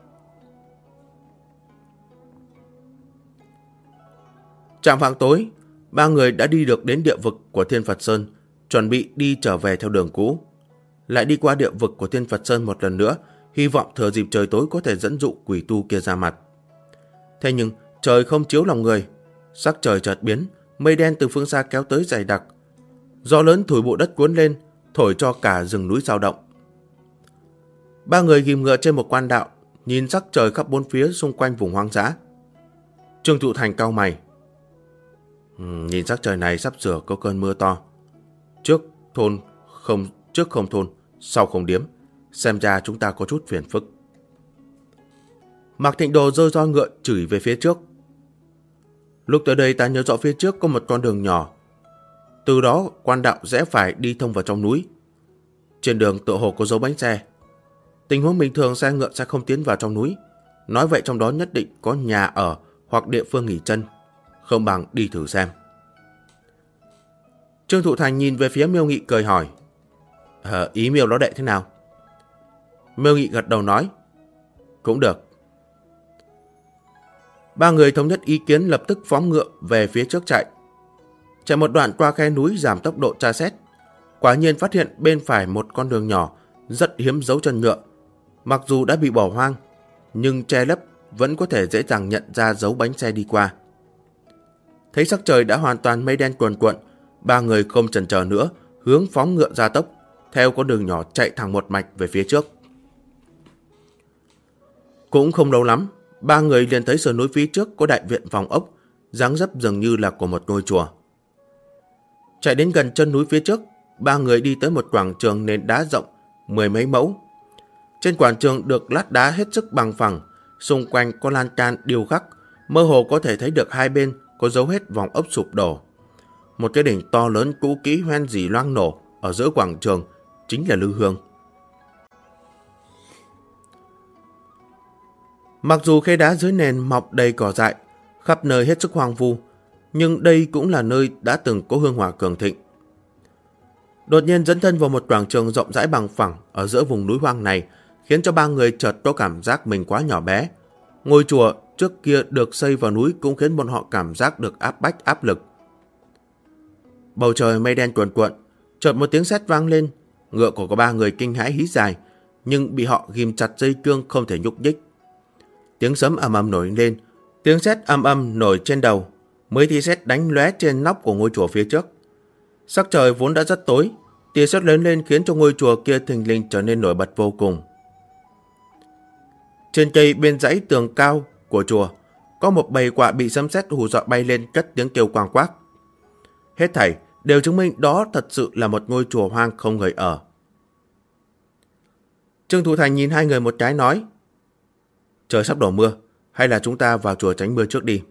Chạng vạng tối, ba người đã đi được đến địa vực của Thiên Phật Sơn, chuẩn bị đi trở về theo đường cũ. Lại đi qua địa vực của Thiên Phật Sơn một lần nữa, hy vọng thừa dịp trời tối có thể dẫn dụ quỷ tu kia ra mặt. Thế nhưng trời không chiếu lòng người, sắc trời chợt biến, mây đen từ phương xa kéo tới dày đặc. Gió lớn thổi bụi đất cuốn lên, thổi cho cả rừng núi dao động. Ba người ghim ngựa trên một quan đạo, nhìn sắc trời khắp bốn phía xung quanh vùng hoang dã. Trương Thụ Thành cau mày. Nhìn sắc trời này sắp sửa có cơn mưa to. Trước không thôn, sau không điếm. Xem ra chúng ta có chút phiền phức. Mạc Thịnh Đồ giơ roi ngựa chửi về phía trước. Lúc tới đây ta nhớ rõ phía trước có một con đường nhỏ. Từ đó quan đạo rẽ phải đi thông vào trong núi. Trên đường tựa hồ có dấu bánh xe. Tình huống bình thường xe ngựa sẽ không tiến vào trong núi. Nói vậy trong đó nhất định có nhà ở hoặc địa phương nghỉ chân. Không bằng đi thử xem. Trương Thụ Thành nhìn về phía Miêu Nghị cười hỏi. Ý Miêu lão đệ thế nào? Miêu Nghị gật đầu nói. Cũng được. Ba người thống nhất ý kiến, lập tức phóng ngựa về phía trước chạy. Chạy một đoạn qua khe núi giảm tốc độ tra xét. Quả nhiên phát hiện bên phải một con đường nhỏ, rất hiếm dấu chân ngựa. Mặc dù đã bị bỏ hoang, nhưng che lấp vẫn có thể dễ dàng nhận ra dấu bánh xe đi qua. Thấy sắc trời đã hoàn toàn mây đen cuồn cuộn, ba người không chần chờ nữa, hướng phóng ngựa ra tốc, theo con đường nhỏ chạy thẳng một mạch về phía trước. Cũng không lâu lắm, ba người liền thấy sườn núi phía trước có đại viện vòng ốc, dáng dấp dường như là của một ngôi chùa. Chạy đến gần chân núi phía trước, ba người đi tới một quảng trường nền đá rộng 10 mấy mẫu. Trên quảng trường được lát đá hết sức bằng phẳng, xung quanh có lan can điêu khắc, mơ hồ có thể thấy được hai bên có dấu hết vòng ốc sụp đổ. Một cái đỉnh to lớn cũ kỹ hoen rỉ loang nổ ở giữa quảng trường chính là Lư Hương. Mặc dù khe đá dưới nền mọc đầy cỏ dại, khắp nơi hết sức hoang vu, nhưng đây cũng là nơi đã từng có hương hỏa cường thịnh. Đột nhiên dẫn thân vào một quảng trường rộng rãi bằng phẳng ở giữa vùng núi hoang này, khiến cho ba người chợt có cảm giác mình quá nhỏ bé. Ngôi chùa trước kia được xây vào núi cũng khiến bọn họ cảm giác được áp bách áp lực. Bầu trời mây đen cuồn cuộn, chợt một tiếng sét vang lên, ngựa của ba người kinh hãi hí dài, nhưng bị họ ghim chặt dây cương không thể nhúc nhích. Tiếng sấm ầm ầm nổi lên, tiếng sét ầm ầm nổi trên đầu, mấy tia sét đánh lóe trên nóc của ngôi chùa phía trước. Sắc trời vốn đã rất tối, tia sét lớn lên khiến cho ngôi chùa kia thình lình trở nên nổi bật vô cùng. Trên cây bên dãy tường cao của chùa, có một bầy quạ bị sấm sét hù dọa bay lên cất tiếng kêu quang quác. Hết thảy đều chứng minh đó thật sự là một ngôi chùa hoang không người ở. Trương Thụ Thành nhìn hai người một cái nói, trời sắp đổ mưa, hay là chúng ta vào chùa tránh mưa trước đi.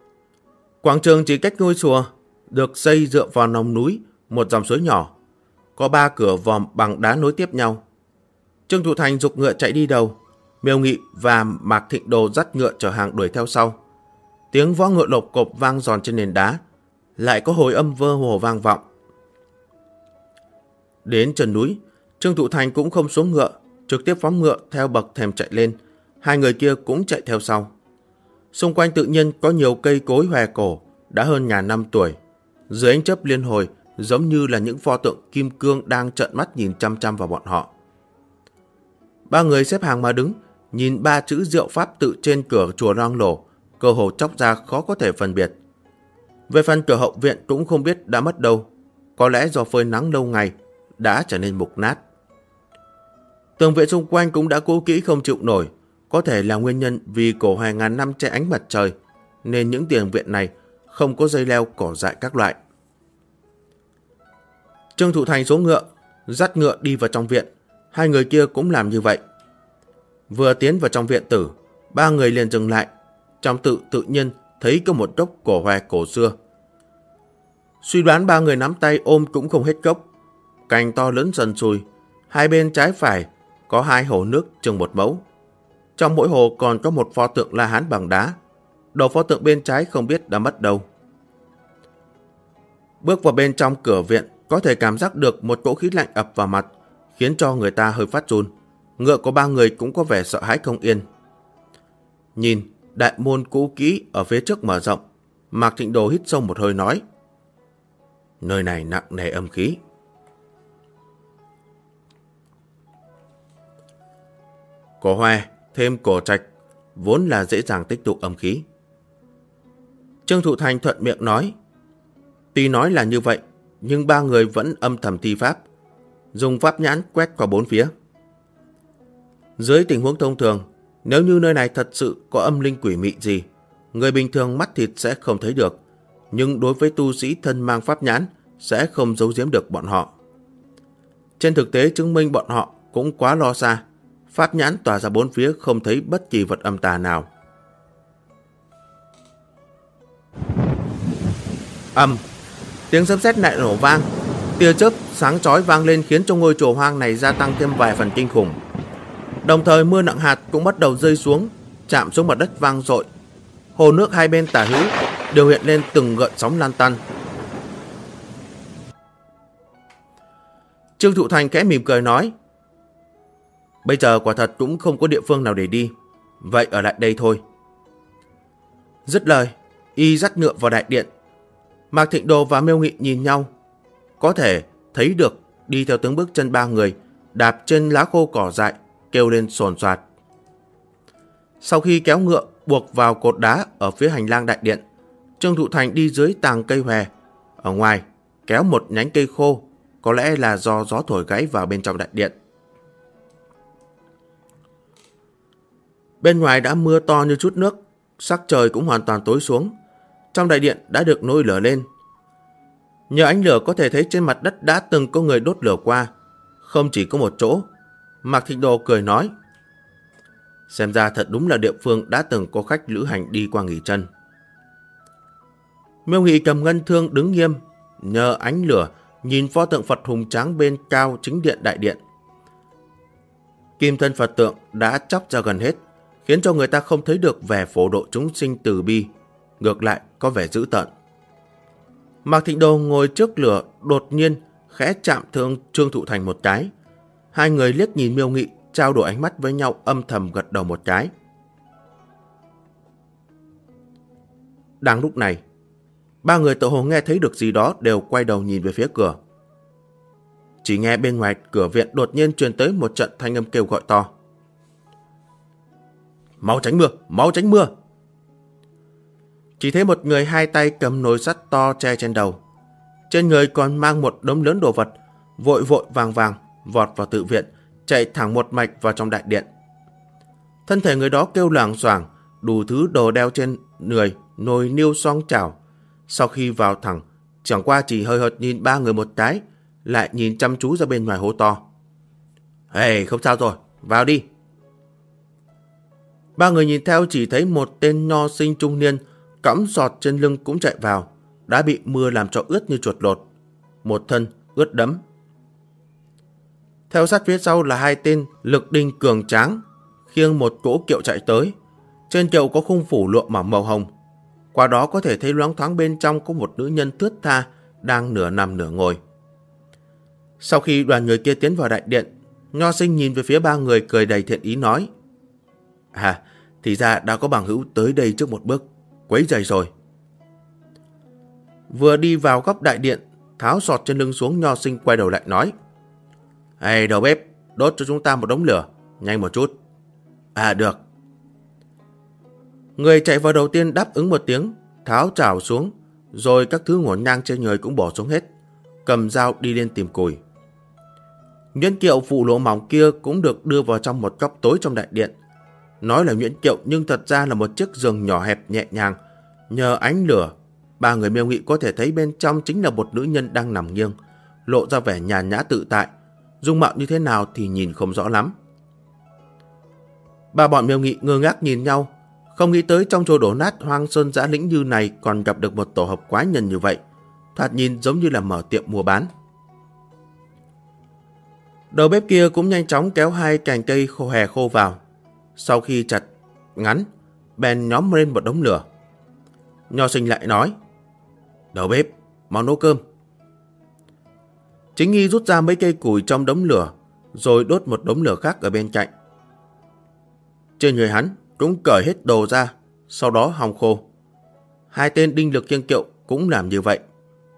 Quảng trường chỉ cách ngôi chùa được xây dựa vào lòng núi một dòng suối nhỏ. có 3 cửa vòm bằng đá nối tiếp nhau. Trương Thụ Thành giục ngựa chạy đi đầu, Miêu Nghị và Mạc Thịnh Đồ dắt ngựa chở hàng đuổi theo sau. Tiếng vó ngựa lộp cộp vang giòn trên nền đá, lại có hồi âm vơ hồ vang vọng. Đến chân núi, Trương Thụ Thành cũng không xuống ngựa, trực tiếp phóng ngựa theo bậc thềm chạy lên. Hai người kia cũng chạy theo sau. Xung quanh tự nhiên có nhiều cây cối hòe cổ đã hơn ngàn năm tuổi. Dưới ánh chớp liên hồi, giống như là những pho tượng kim cương đang trợn mắt nhìn chăm chăm vào bọn họ. 3 người xếp hàng mà đứng, nhìn 3 chữ Diệu Pháp tự trên cửa chùa loang lổ, cơ hồ chóc ra khó có thể phân biệt. Về phần cửa hậu viện cũng không biết đã mất đâu, có lẽ do phơi nắng lâu ngày đã trở nên mục nát. Tường viện xung quanh cũng đã cũ kỹ không chịu nổi, có thể là nguyên nhân vì cổ hoài ngàn năm che ánh mặt trời, nên những tường viện này không có dây leo cỏ dại các loại. Trương Thụ Thành xuống ngựa, dắt ngựa đi vào trong viện. Hai người kia cũng làm như vậy. Vừa tiến vào trong viện tử, 3 người liền dừng lại. Trong tự nhiên thấy có một gốc cổ hoè cổ xưa. Suy đoán 3 người nắm tay ôm cũng không hết gốc. Cành to lớn dần sùi, hai bên trái phải có 2 hồ nước chừng 1 mẫu. Trong mỗi hồ còn có một pho tượng La Hán bằng đá. Đầu pho tượng bên trái không biết đã mất đâu. Bước vào bên trong cửa viện, có thể cảm giác được một cỗ khí lạnh ập vào mặt, khiến cho người ta hơi phát run. Ngựa của 3 người cũng có vẻ sợ hãi không yên. Nhìn đại môn cũ kỹ ở phía trước mở rộng, Mạc Thịnh Đồ hít sâu một hơi nói: nơi này nặng nề âm khí. Cổ hoè thêm cổ trạch vốn là dễ dàng tích tụ âm khí. Trương Thụ Thành thuận miệng nói. Tuy nói là như vậy, nhưng 3 người vẫn âm thầm thi pháp, dùng pháp nhãn quét qua 4 phía. Dưới tình huống thông thường, nếu như nơi này thật sự có âm linh quỷ mị gì, người bình thường mắt thịt sẽ không thấy được, nhưng đối với tu sĩ thân mang pháp nhãn sẽ không giấu giếm được bọn họ. Trên thực tế chứng minh bọn họ cũng quá lo xa, pháp nhãn tỏa ra 4 phía không thấy bất kỳ vật âm tà nào. Tiếng sấm sét lại nổ vang, tia chớp sáng chói vang lên khiến cho ngôi chùa hoang này gia tăng thêm vài phần kinh khủng. Đồng thời mưa nặng hạt cũng bắt đầu rơi xuống, chạm xuống mặt đất vang dội. Hồ nước hai bên tả hữu đều hiện lên từng gợn sóng lan tăn. Trương Thụ Thành khẽ mỉm cười nói: bây giờ quả thật cũng không có địa phương nào để đi, vậy ở lại đây thôi. Dứt lời, y dắt ngựa vào đại điện. Mạc Thịnh Đồ và Miêu Nghị nhìn nhau, có thể thấy được đi theo tiếng bước chân 3 người đạp trên lá khô cỏ dại, kêu lên sồn soạt. Sau khi kéo ngựa buộc vào cột đá ở phía hành lang đại điện, Trương Thụ Thành đi dưới tàng cây hòe, ở ngoài kéo một nhánh cây khô, có lẽ là do gió thổi gãy vào bên trong đại điện. Bên ngoài đã mưa to như chút nước, sắc trời cũng hoàn toàn tối xuống. Trong đại điện đã được nổi lửa lên. Nhờ ánh lửa có thể thấy trên mặt đất đã từng có người đốt lửa qua, không chỉ có một chỗ. Mạc Thịnh Đồ cười nói: xem ra thật đúng là địa phương đã từng có khách lữ hành đi qua nghỉ chân. Miêu Nghị cầm ngân thương đứng nghiêm, nhờ ánh lửa nhìn pho tượng Phật hùng tráng bên cao chính điện đại điện. Kim thân Phật tượng đã chóc ra gần hết, khiến cho người ta không thấy được vẻ phổ độ chúng sinh từ bi, ngược lại có vẻ dữ tợn. Mạc Thịnh Đồ ngồi trước lửa đột nhiên khẽ chạm thương Trương Thụ Thành một cái. Hai người liếc nhìn Miêu Nghị, trao đổi ánh mắt với nhau, âm thầm gật đầu một cái. Đang lúc này, 3 người tự hồ nghe thấy được gì đó đều quay đầu nhìn về phía cửa. Chỉ nghe bên ngoài cửa viện đột nhiên truyền tới một trận thanh âm kêu gọi to: mau tránh mưa, mau tránh mưa! Chỉ thấy một người 2 tay cầm nồi sắt to che trên đầu, trên người còn mang một đống lớn đồ vật, vội vội vàng vàng vọt vào tự viện, chạy thẳng một mạch vào trong đại điện. Thân thể người đó kêu loảng xoảng, đủ thứ đồ đeo trên người, nồi niêu xoong chảo. Sau khi vào thẳng, chẳng qua chỉ hơi hợt nhìn 3 người một cái, lại nhìn chăm chú ra bên ngoài hô to: hey, không sao rồi, vào đi! 3 người nhìn theo chỉ thấy một tên nho sinh trung niên cõng giọt trên lưng cũng chạy vào, đã bị mưa làm cho ướt như chuột lột, một thân ướt đẫm. Theo sát phía sau là hai tên lực đinh cường tráng, khiêng một cỗ kiệu chạy tới. Trên kiệu có khung phủ lụa mỏng màu hồng. Qua đó có thể thấy loáng thoáng bên trong có một nữ nhân thướt tha đang nửa nằm nửa ngồi. Sau khi đoàn người kia tiến vào đại điện, Nho Sinh nhìn về phía ba người cười đầy thiện ý nói: thì ra đã có bằng hữu tới đây trước một bước, quấy rầy rồi. Vừa đi vào góc đại điện, tháo sọt trên lưng xuống, Nho Sinh quay đầu lại nói: đầu bếp, đốt cho chúng ta một đống lửa, nhanh một chút. Được. Người chạy vào đầu tiên đáp ứng một tiếng, tháo chảo xuống, rồi các thứ ngổn ngang trên người cũng bỏ xuống hết, cầm dao đi lên tìm củi. Nhuyễn kiệu phụ lụa mỏng kia cũng được đưa vào trong một góc tối trong đại điện. Nói là nhuyễn kiệu nhưng thật ra là một chiếc giường nhỏ hẹp nhẹ nhàng. Nhờ ánh lửa, ba người Miêu Nghị có thể thấy bên trong chính là một nữ nhân đang nằm nghiêng, lộ ra vẻ nhàn nhã tự tại. Dung mạo như thế nào thì nhìn không rõ lắm. Ba bọn Miêu Nghị ngơ ngác nhìn nhau, không nghĩ tới trong chỗ đổ nát hoang sơn dã lĩnh như này còn gặp được một tổ hợp quái nhân như vậy. Thoạt nhìn giống như là mở tiệm mua bán. Đầu bếp kia cũng nhanh chóng kéo hai cành cây khô vào. Sau khi chặt ngắn, bèn nhóm lên một đống lửa. Nho Sinh lại nói: đầu bếp, mau nấu cơm. Chính nghi rút ra mấy cây củi trong đống lửa, rồi đốt một đống lửa khác ở bên cạnh. Trên người hắn cũng cởi hết đồ ra, sau đó hong khô. Hai tên đinh lực kiêng kiệu cũng làm như vậy.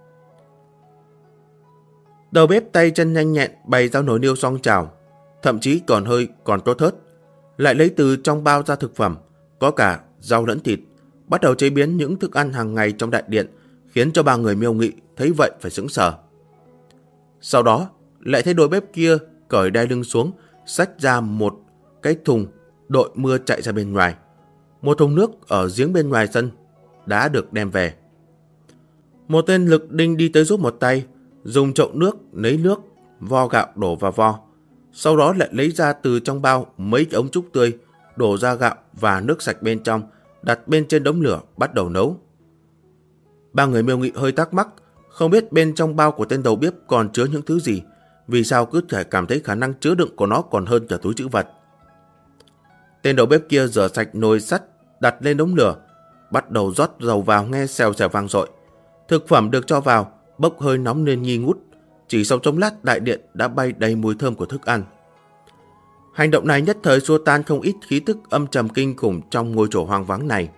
Đầu bếp tay chân nhanh nhẹn bày ra nồi niêu xoong chảo, thậm chí còn có thớt, lại lấy từ trong bao ra thực phẩm, có cả rau lẫn thịt, bắt đầu chế biến những thức ăn hàng ngày trong đại điện, khiến cho ba người Miêu Nghị thấy vậy phải sững sờ. Sau đó lại thấy đôi bếp kia cởi đai lưng xuống, xách ra một cái thùng đội mưa chạy ra bên ngoài. Một thùng nước ở giếng bên ngoài sân đã được đem về. Một tên lực đinh đi tới giúp một tay, dùng chậu nước lấy nước, vo gạo đổ vào vo. Sau đó lại lấy ra từ trong bao mấy cái ống trúc tươi, đổ ra gạo và nước sạch bên trong, đặt bên trên đống lửa bắt đầu nấu. Ba người Miêu Nghị hơi thắc mắc, không biết bên trong bao của tên đầu bếp còn chứa những thứ gì, vì sao cứ thể cảm thấy khả năng chứa đựng của nó còn hơn cả túi trữ vật. Tên đầu bếp kia rửa sạch nồi sắt, đặt lên đống lửa, bắt đầu rót dầu vào nghe xèo xèo vang dội. Thực phẩm được cho vào, bốc hơi nóng lên nghi ngút, chỉ sau trong lát đại điện đã bay đầy mùi thơm của thức ăn. Hành động này nhất thời xua tan không ít khí tức âm trầm kinh khủng trong ngôi chổ hoang vắng này.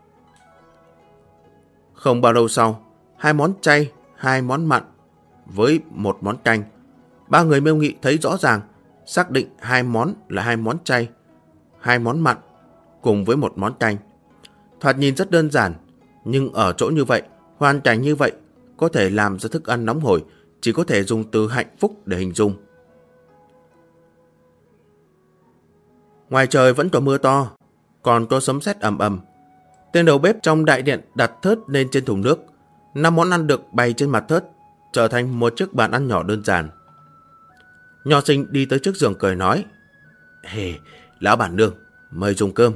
Không bao lâu sau, 2 món chay, 2 món mặn với 1 món canh. Ba người Miêu Nghị thấy rõ ràng, xác định 2 món là 2 món chay, 2 món mặn cùng với 1 món canh. Thoạt nhìn rất đơn giản, nhưng ở chỗ như vậy, hoàn cảnh như vậy, có thể làm ra thức ăn nóng hổi, chỉ có thể dùng từ hạnh phúc để hình dung. Ngoài trời vẫn có mưa to, còn có sấm sét ầm ầm. Tên đầu bếp trong đại điện đặt thớt lên trên thùng nước. 5 món ăn được bày trên mặt thớt, trở thành một chiếc bàn ăn nhỏ đơn giản. Nho Sinh đi tới trước giường cười nói: lão bản nương, mời dùng cơm.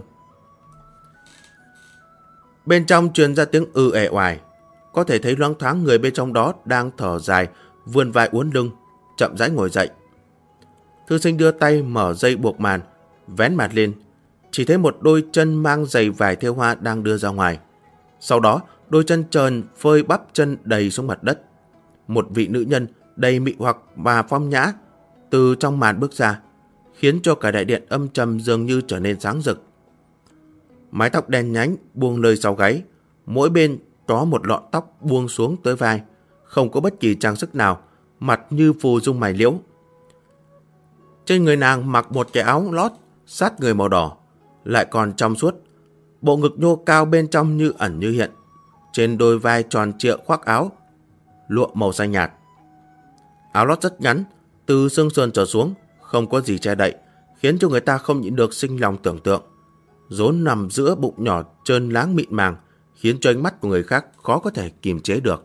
Bên trong truyền ra tiếng ề oải, có thể thấy loáng thoáng người bên trong đó đang thở dài, vươn vai uốn lưng, chậm rãi ngồi dậy. Thư sinh đưa tay mở dây buộc màn, vén mặt lên, chỉ thấy một đôi chân mang giày vải thêu hoa đang đưa ra ngoài. Sau đó, đôi chân trần phơi bắp chân đầy xuống mặt đất. Một vị nữ nhân đầy mị hoặc và phong nhã từ trong màn bước ra, khiến cho cả đại điện âm trầm dường như trở nên sáng rực. Mái tóc đen nhánh buông lơi sau gáy, mỗi bên có một lọn tóc buông xuống tới vai, không có bất kỳ trang sức nào, mặt như phù dung mày liễu. Trên người nàng mặc một cái áo lót sát người màu đỏ, lại còn trong suốt, bộ ngực nhô cao bên trong như ẩn như hiện. Trên đôi vai tròn trịa khoác áo lụa màu xanh nhạt. Áo lót rất ngắn, từ xương sườn trở xuống, không có gì che đậy, khiến cho người ta không nhịn được sinh lòng tưởng tượng. Rốn nằm giữa bụng nhỏ trơn láng mịn màng, khiến cho ánh mắt của người khác khó có thể kiềm chế được.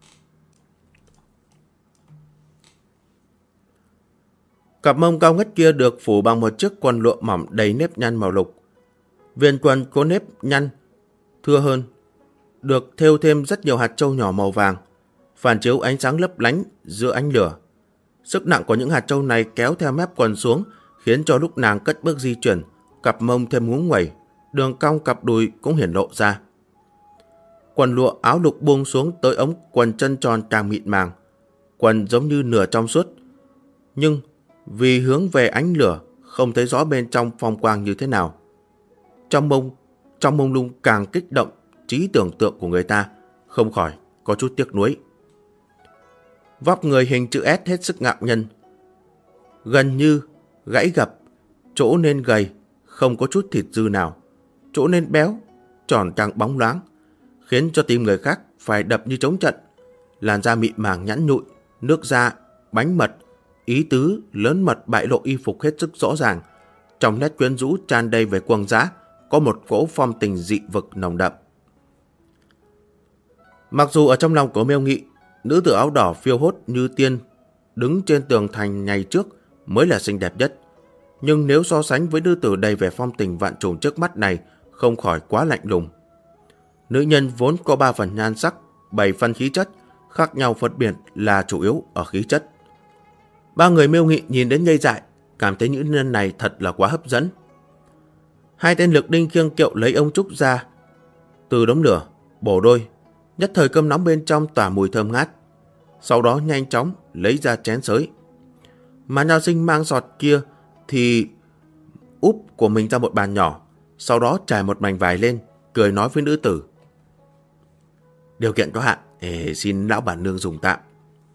Cặp mông cao ngất kia được phủ bằng một chiếc quần lụa mỏng đầy nếp nhăn màu lục. Viền quần có nếp nhăn thưa hơn, được thêu thêm rất nhiều hạt châu nhỏ màu vàng, phản chiếu ánh sáng lấp lánh giữa ánh lửa. Sức nặng của những hạt châu này kéo theo mép quần xuống, khiến cho lúc nàng cất bước di chuyển, cặp mông thêm ngúng nguẩy, đường cong cặp đùi cũng hiển lộ ra. Quần lụa áo lục buông xuống tới ống quần chân tròn càng mịn màng, quần giống như nửa trong suốt, nhưng vì hướng về ánh lửa không thấy rõ bên trong phong quang như thế nào. Trong mông lung càng kích động trí tưởng tượng của người ta, không khỏi có chút tiếc nuối. Vóc người hình chữ S hết sức ngạo nhân, gần như gãy gập, chỗ nên gầy không có chút thịt dư nào, chỗ nên béo tròn trắng bóng loáng, khiến cho tim người khác phải đập như trống trận. Làn da mịn màng nhẵn nhụi, nước da bánh mật, ý tứ lớn mật bại lộ y phục hết sức rõ ràng. Trong nét quyến rũ tràn đầy về cuồng dã, có một cỗ phong tình dị vực nồng đậm. Mặc dù ở trong lòng của Miêu Nghị, nữ tử áo đỏ phiêu hốt như tiên đứng trên tường thành ngày trước mới là xinh đẹp nhất, nhưng nếu so sánh với nữ tử đầy vẻ phong tình vạn trùng trước mắt này, không khỏi quá lạnh lùng. Nữ nhân vốn có 3 phần nhan sắc, 7 phần khí chất, khác nhau phân biệt là chủ yếu ở khí chất. Ba người Miêu Nghị nhìn đến ngây dại, cảm thấy nữ nhân này thật là quá hấp dẫn. Hai tên lực đinh khiêng kiệu lấy ông trúc ra từ đống lửa, bổ đôi, nhất thời cơm nóng bên trong tỏa mùi thơm ngát. Sau đó nhanh chóng lấy ra chén sới. Mà Nho Sinh mang giọt kia thì úp của mình ra một bàn nhỏ, sau đó trải một mảnh vải lên, cười nói với nữ tử: "Điều kiện có hạn, xin lão bản nương dùng tạm."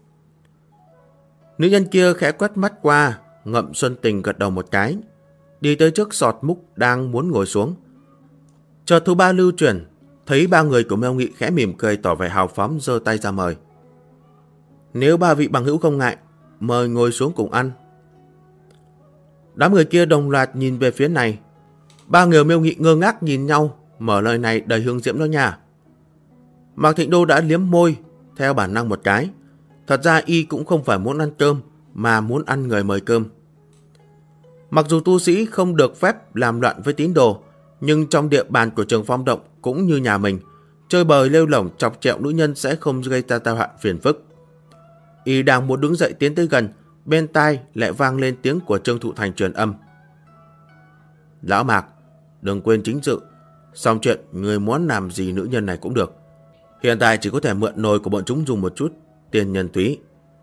Nữ nhân kia khẽ quét mắt qua, ngậm xuân tình gật đầu một cái, đi tới trước sọt múc đang muốn ngồi xuống. Chợt Thu Ba lưu chuyển, thấy ba người của Miêu Nghị khẽ mỉm cười tỏ vẻ hào phóng, giơ tay ra mời: "Nếu ba vị bằng hữu không ngại, mời ngồi xuống cùng ăn." Đám người kia đồng loạt nhìn về phía này. Ba người Miêu Nghị ngơ ngác nhìn nhau, mở lời này đầy hương diễm đó nha. Mạc Thịnh Đô đã liếm môi theo bản năng một cái. Thật ra y cũng không phải muốn ăn cơm, mà muốn ăn người mời cơm. Mặc dù tu sĩ không được phép làm loạn với tín đồ, nhưng trong địa bàn của Trường Phong Động cũng như nhà mình, chơi bời lêu lỏng chọc chẹo nữ nhân sẽ không gây ra tai họa phiền phức. Y đang muốn đứng dậy tiến tới gần, bên tai lại vang lên tiếng của Trương Thụ Thành truyền âm: "Lão Mạc, đừng quên chính sự, xong chuyện người muốn làm gì nữ nhân này cũng được. Hiện tại chỉ có thể mượn nồi của bọn chúng dùng một chút tiền nhân túy."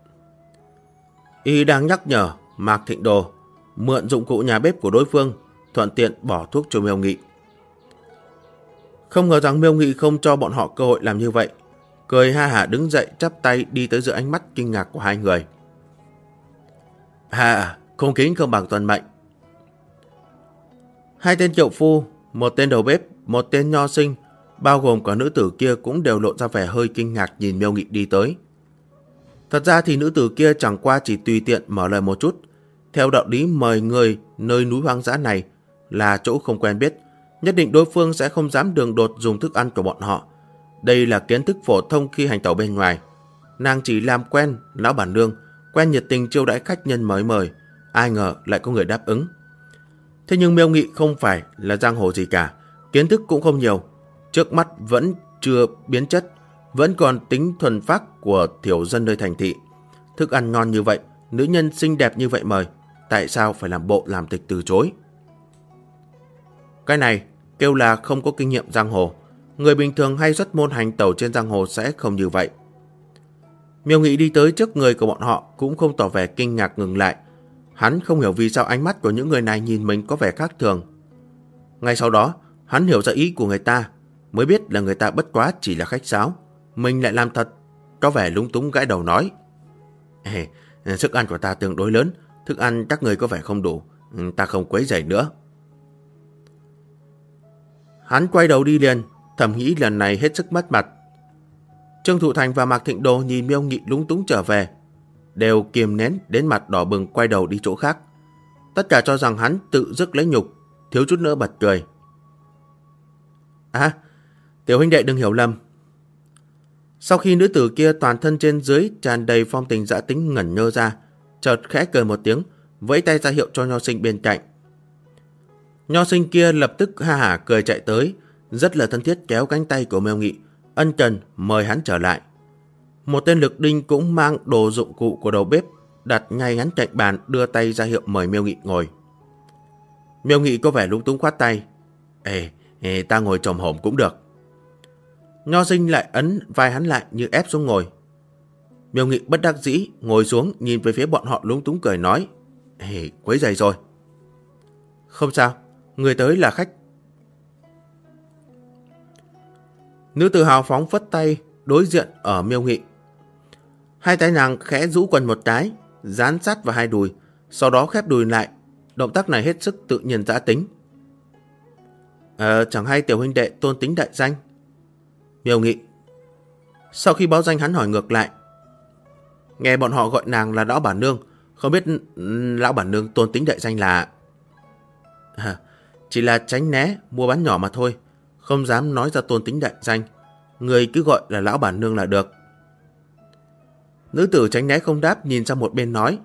Y đang nhắc nhở Mạc Thịnh Đồ mượn dụng cụ nhà bếp của đối phương, thuận tiện bỏ thuốc cho Miêu Nghị. Không ngờ rằng Miêu Nghị không cho bọn họ cơ hội làm như vậy, cười ha hả đứng dậy chắp tay đi tới giữa ánh mắt kinh ngạc của hai người. Không kính không bằng tuân mệnh." Hai tên kiệu phu, một tên đầu bếp, một tên nho sinh, bao gồm cả nữ tử kia cũng đều lộ ra vẻ hơi kinh ngạc nhìn Miêu Nghị đi tới. Thật ra thì nữ tử kia chẳng qua chỉ tùy tiện mở lời một chút. Theo đạo lý mời người nơi núi hoang dã này là chỗ không quen biết, nhất định đối phương sẽ không dám đường đột dùng thức ăn của bọn họ. Đây là kiến thức phổ thông khi hành tẩu bên ngoài. Nàng chỉ làm quen lão bản nương, quen nhiệt tình chiêu đãi khách nhân mới mời, ai ngờ lại có người đáp ứng. Thế nhưng Miêu Nghị không phải là giang hồ gì cả, kiến thức cũng không nhiều, trước mắt vẫn chưa biến chất, vẫn còn tính thuần phác của thiểu dân nơi thành thị. Thức ăn ngon như vậy, nữ nhân xinh đẹp như vậy mời, tại sao phải làm bộ làm tịch từ chối? Cái này kêu là không có kinh nghiệm giang hồ. Người bình thường hay xuất môn hành tẩu trên giang hồ sẽ không như vậy. Miêu Nghị đi tới trước người của bọn họ cũng không tỏ vẻ kinh ngạc, ngừng lại. Hắn không hiểu vì sao ánh mắt của những người này nhìn mình có vẻ khác thường. Ngay sau đó, hắn hiểu ra ý của người ta, mới biết là người ta bất quá chỉ là khách sáo. Mình lại làm thật, có vẻ lúng túng gãi đầu nói: "Sức ăn của ta tương đối lớn, thức ăn các người có vẻ không đủ, ta không quấy rầy nữa." Hắn quay đầu đi liền, thầm nghĩ lần này hết sức mất mặt. Trương Thụ Thành và Mạc Thịnh Đồ nhìn Miêu Nghị lúng túng trở về, đều kiềm nén đến mặt đỏ bừng quay đầu đi chỗ khác. Tất cả cho rằng hắn tự dứt lấy nhục, thiếu chút nữa bật cười. Tiểu huynh đệ đừng hiểu lầm." Sau khi nữ tử kia toàn thân trên dưới tràn đầy phong tình dã tính ngẩn ngơ ra, chợt khẽ cười một tiếng, vẫy tay ra hiệu cho nho sinh bên cạnh. Nho sinh kia lập tức ha hả cười chạy tới, rất là thân thiết kéo cánh tay của Miêu Nghị, ân cần mời hắn trở lại. Một tên lực đinh cũng mang đồ dụng cụ của đầu bếp, đặt ngay ngắn cạnh bàn, đưa tay ra hiệu mời Miêu Nghị ngồi. Miêu Nghị có vẻ lúng túng khoát tay. Ta ngồi chồm hổm cũng được. Nho Sinh lại ấn vai hắn lại như ép xuống ngồi. Miêu Nghị bất đắc dĩ ngồi xuống, nhìn về phía bọn họ lúng túng cười nói. Quấy rầy rồi. Không sao, người tới là khách. Nữ tử hào phóng phất tay đối diện ở Miêu Nghị. Hai tay nàng khẽ rũ quần một cái, dán sát vào hai đùi, sau đó khép đùi lại. Động tác này hết sức tự nhiên dã tính. Chẳng hay tiểu huynh đệ tôn tính đại danh? Miêu Nghị. Sau khi báo danh hắn hỏi ngược lại. Nghe bọn họ gọi nàng là lão bản nương, không biết lão bản nương tôn tính đại danh là... Chỉ là tránh né mua bán nhỏ mà thôi, không dám nói ra tôn tính đại danh. Người cứ gọi là lão bản nương là được. Nữ tử tránh né không đáp, nhìn sang một bên nói.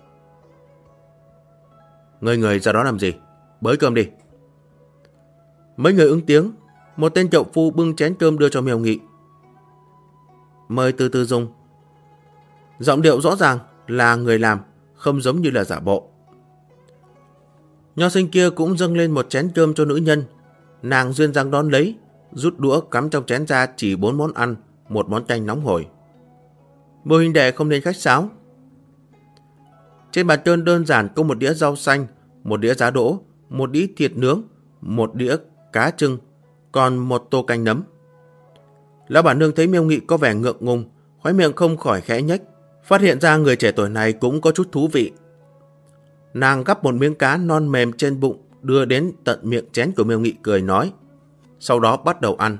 Người ra đó làm gì? Bới cơm đi. Mấy người ứng tiếng. Một tên chậu phu bưng chén cơm đưa cho Miêu Nghị. Mời từ từ dùng. Giọng điệu rõ ràng là người làm, không giống như là giả bộ. Nho Sinh kia cũng dâng lên một chén cơm cho nữ nhân. Nàng duyên dáng đón lấy, rút đũa cắm trong chén ra chỉ 4 món ăn, một món canh nóng hổi. Mô huynh đệ không nên khách sáo. Trên bàn cơm đơn giản có một đĩa rau xanh, một đĩa giá đỗ, một đĩa thịt nướng, một đĩa cá trưng, còn một tô canh nấm. Lão bản nương thấy Miêu Nghị có vẻ ngượng ngùng, khóe miệng không khỏi khẽ nhếch, phát hiện ra người trẻ tuổi này cũng có chút thú vị. Nàng gắp một miếng cá non mềm trên bụng, đưa đến tận miệng chén của Miêu Nghị cười nói, sau đó bắt đầu ăn.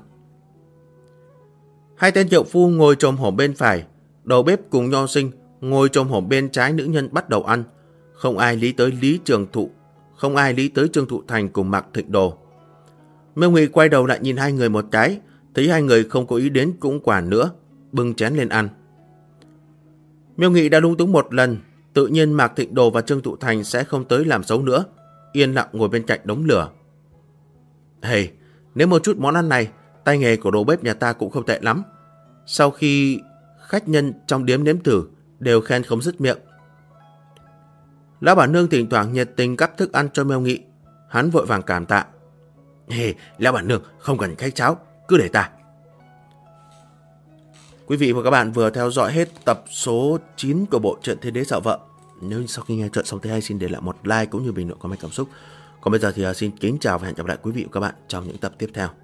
Hai tên triệu phu ngồi chồm hổm bên phải, đầu bếp cùng Nho Sinh ngồi chồm hổm bên trái nữ nhân bắt đầu ăn. Không ai lý tới Trương Thụ Thành cùng Mạc Thịnh Đồ. Miêu Nghị quay đầu lại nhìn hai người một cái, thấy hai người không có ý đến cũng quản nữa, bưng chén lên ăn. Miêu Nghị đã lung túng một lần, tự nhiên Mạc Thịnh Đồ và Trương Thụ Thành sẽ không tới làm xấu nữa, yên lặng ngồi bên cạnh đống lửa. Nếu một chút món ăn này, tay nghề của đầu bếp nhà ta cũng không tệ lắm. Sau khi khách nhân trong điếm nếm thử, đều khen không dứt miệng. Lão bản nương thỉnh thoảng nhiệt tình cắp thức ăn cho Miêu Nghị. Hắn vội vàng cảm tạ. Lão bản nương không cần khách sáo, cứ để ta. Quý vị và các bạn vừa theo dõi hết tập số 9 của bộ truyện Thế Đế Sợ Vợ. Nếu sau khi nghe truyện xong thấy hay, xin để lại một like cũng như bình luận comment cảm xúc. Còn bây giờ thì xin kính chào và hẹn gặp lại quý vị và các bạn trong những tập tiếp theo.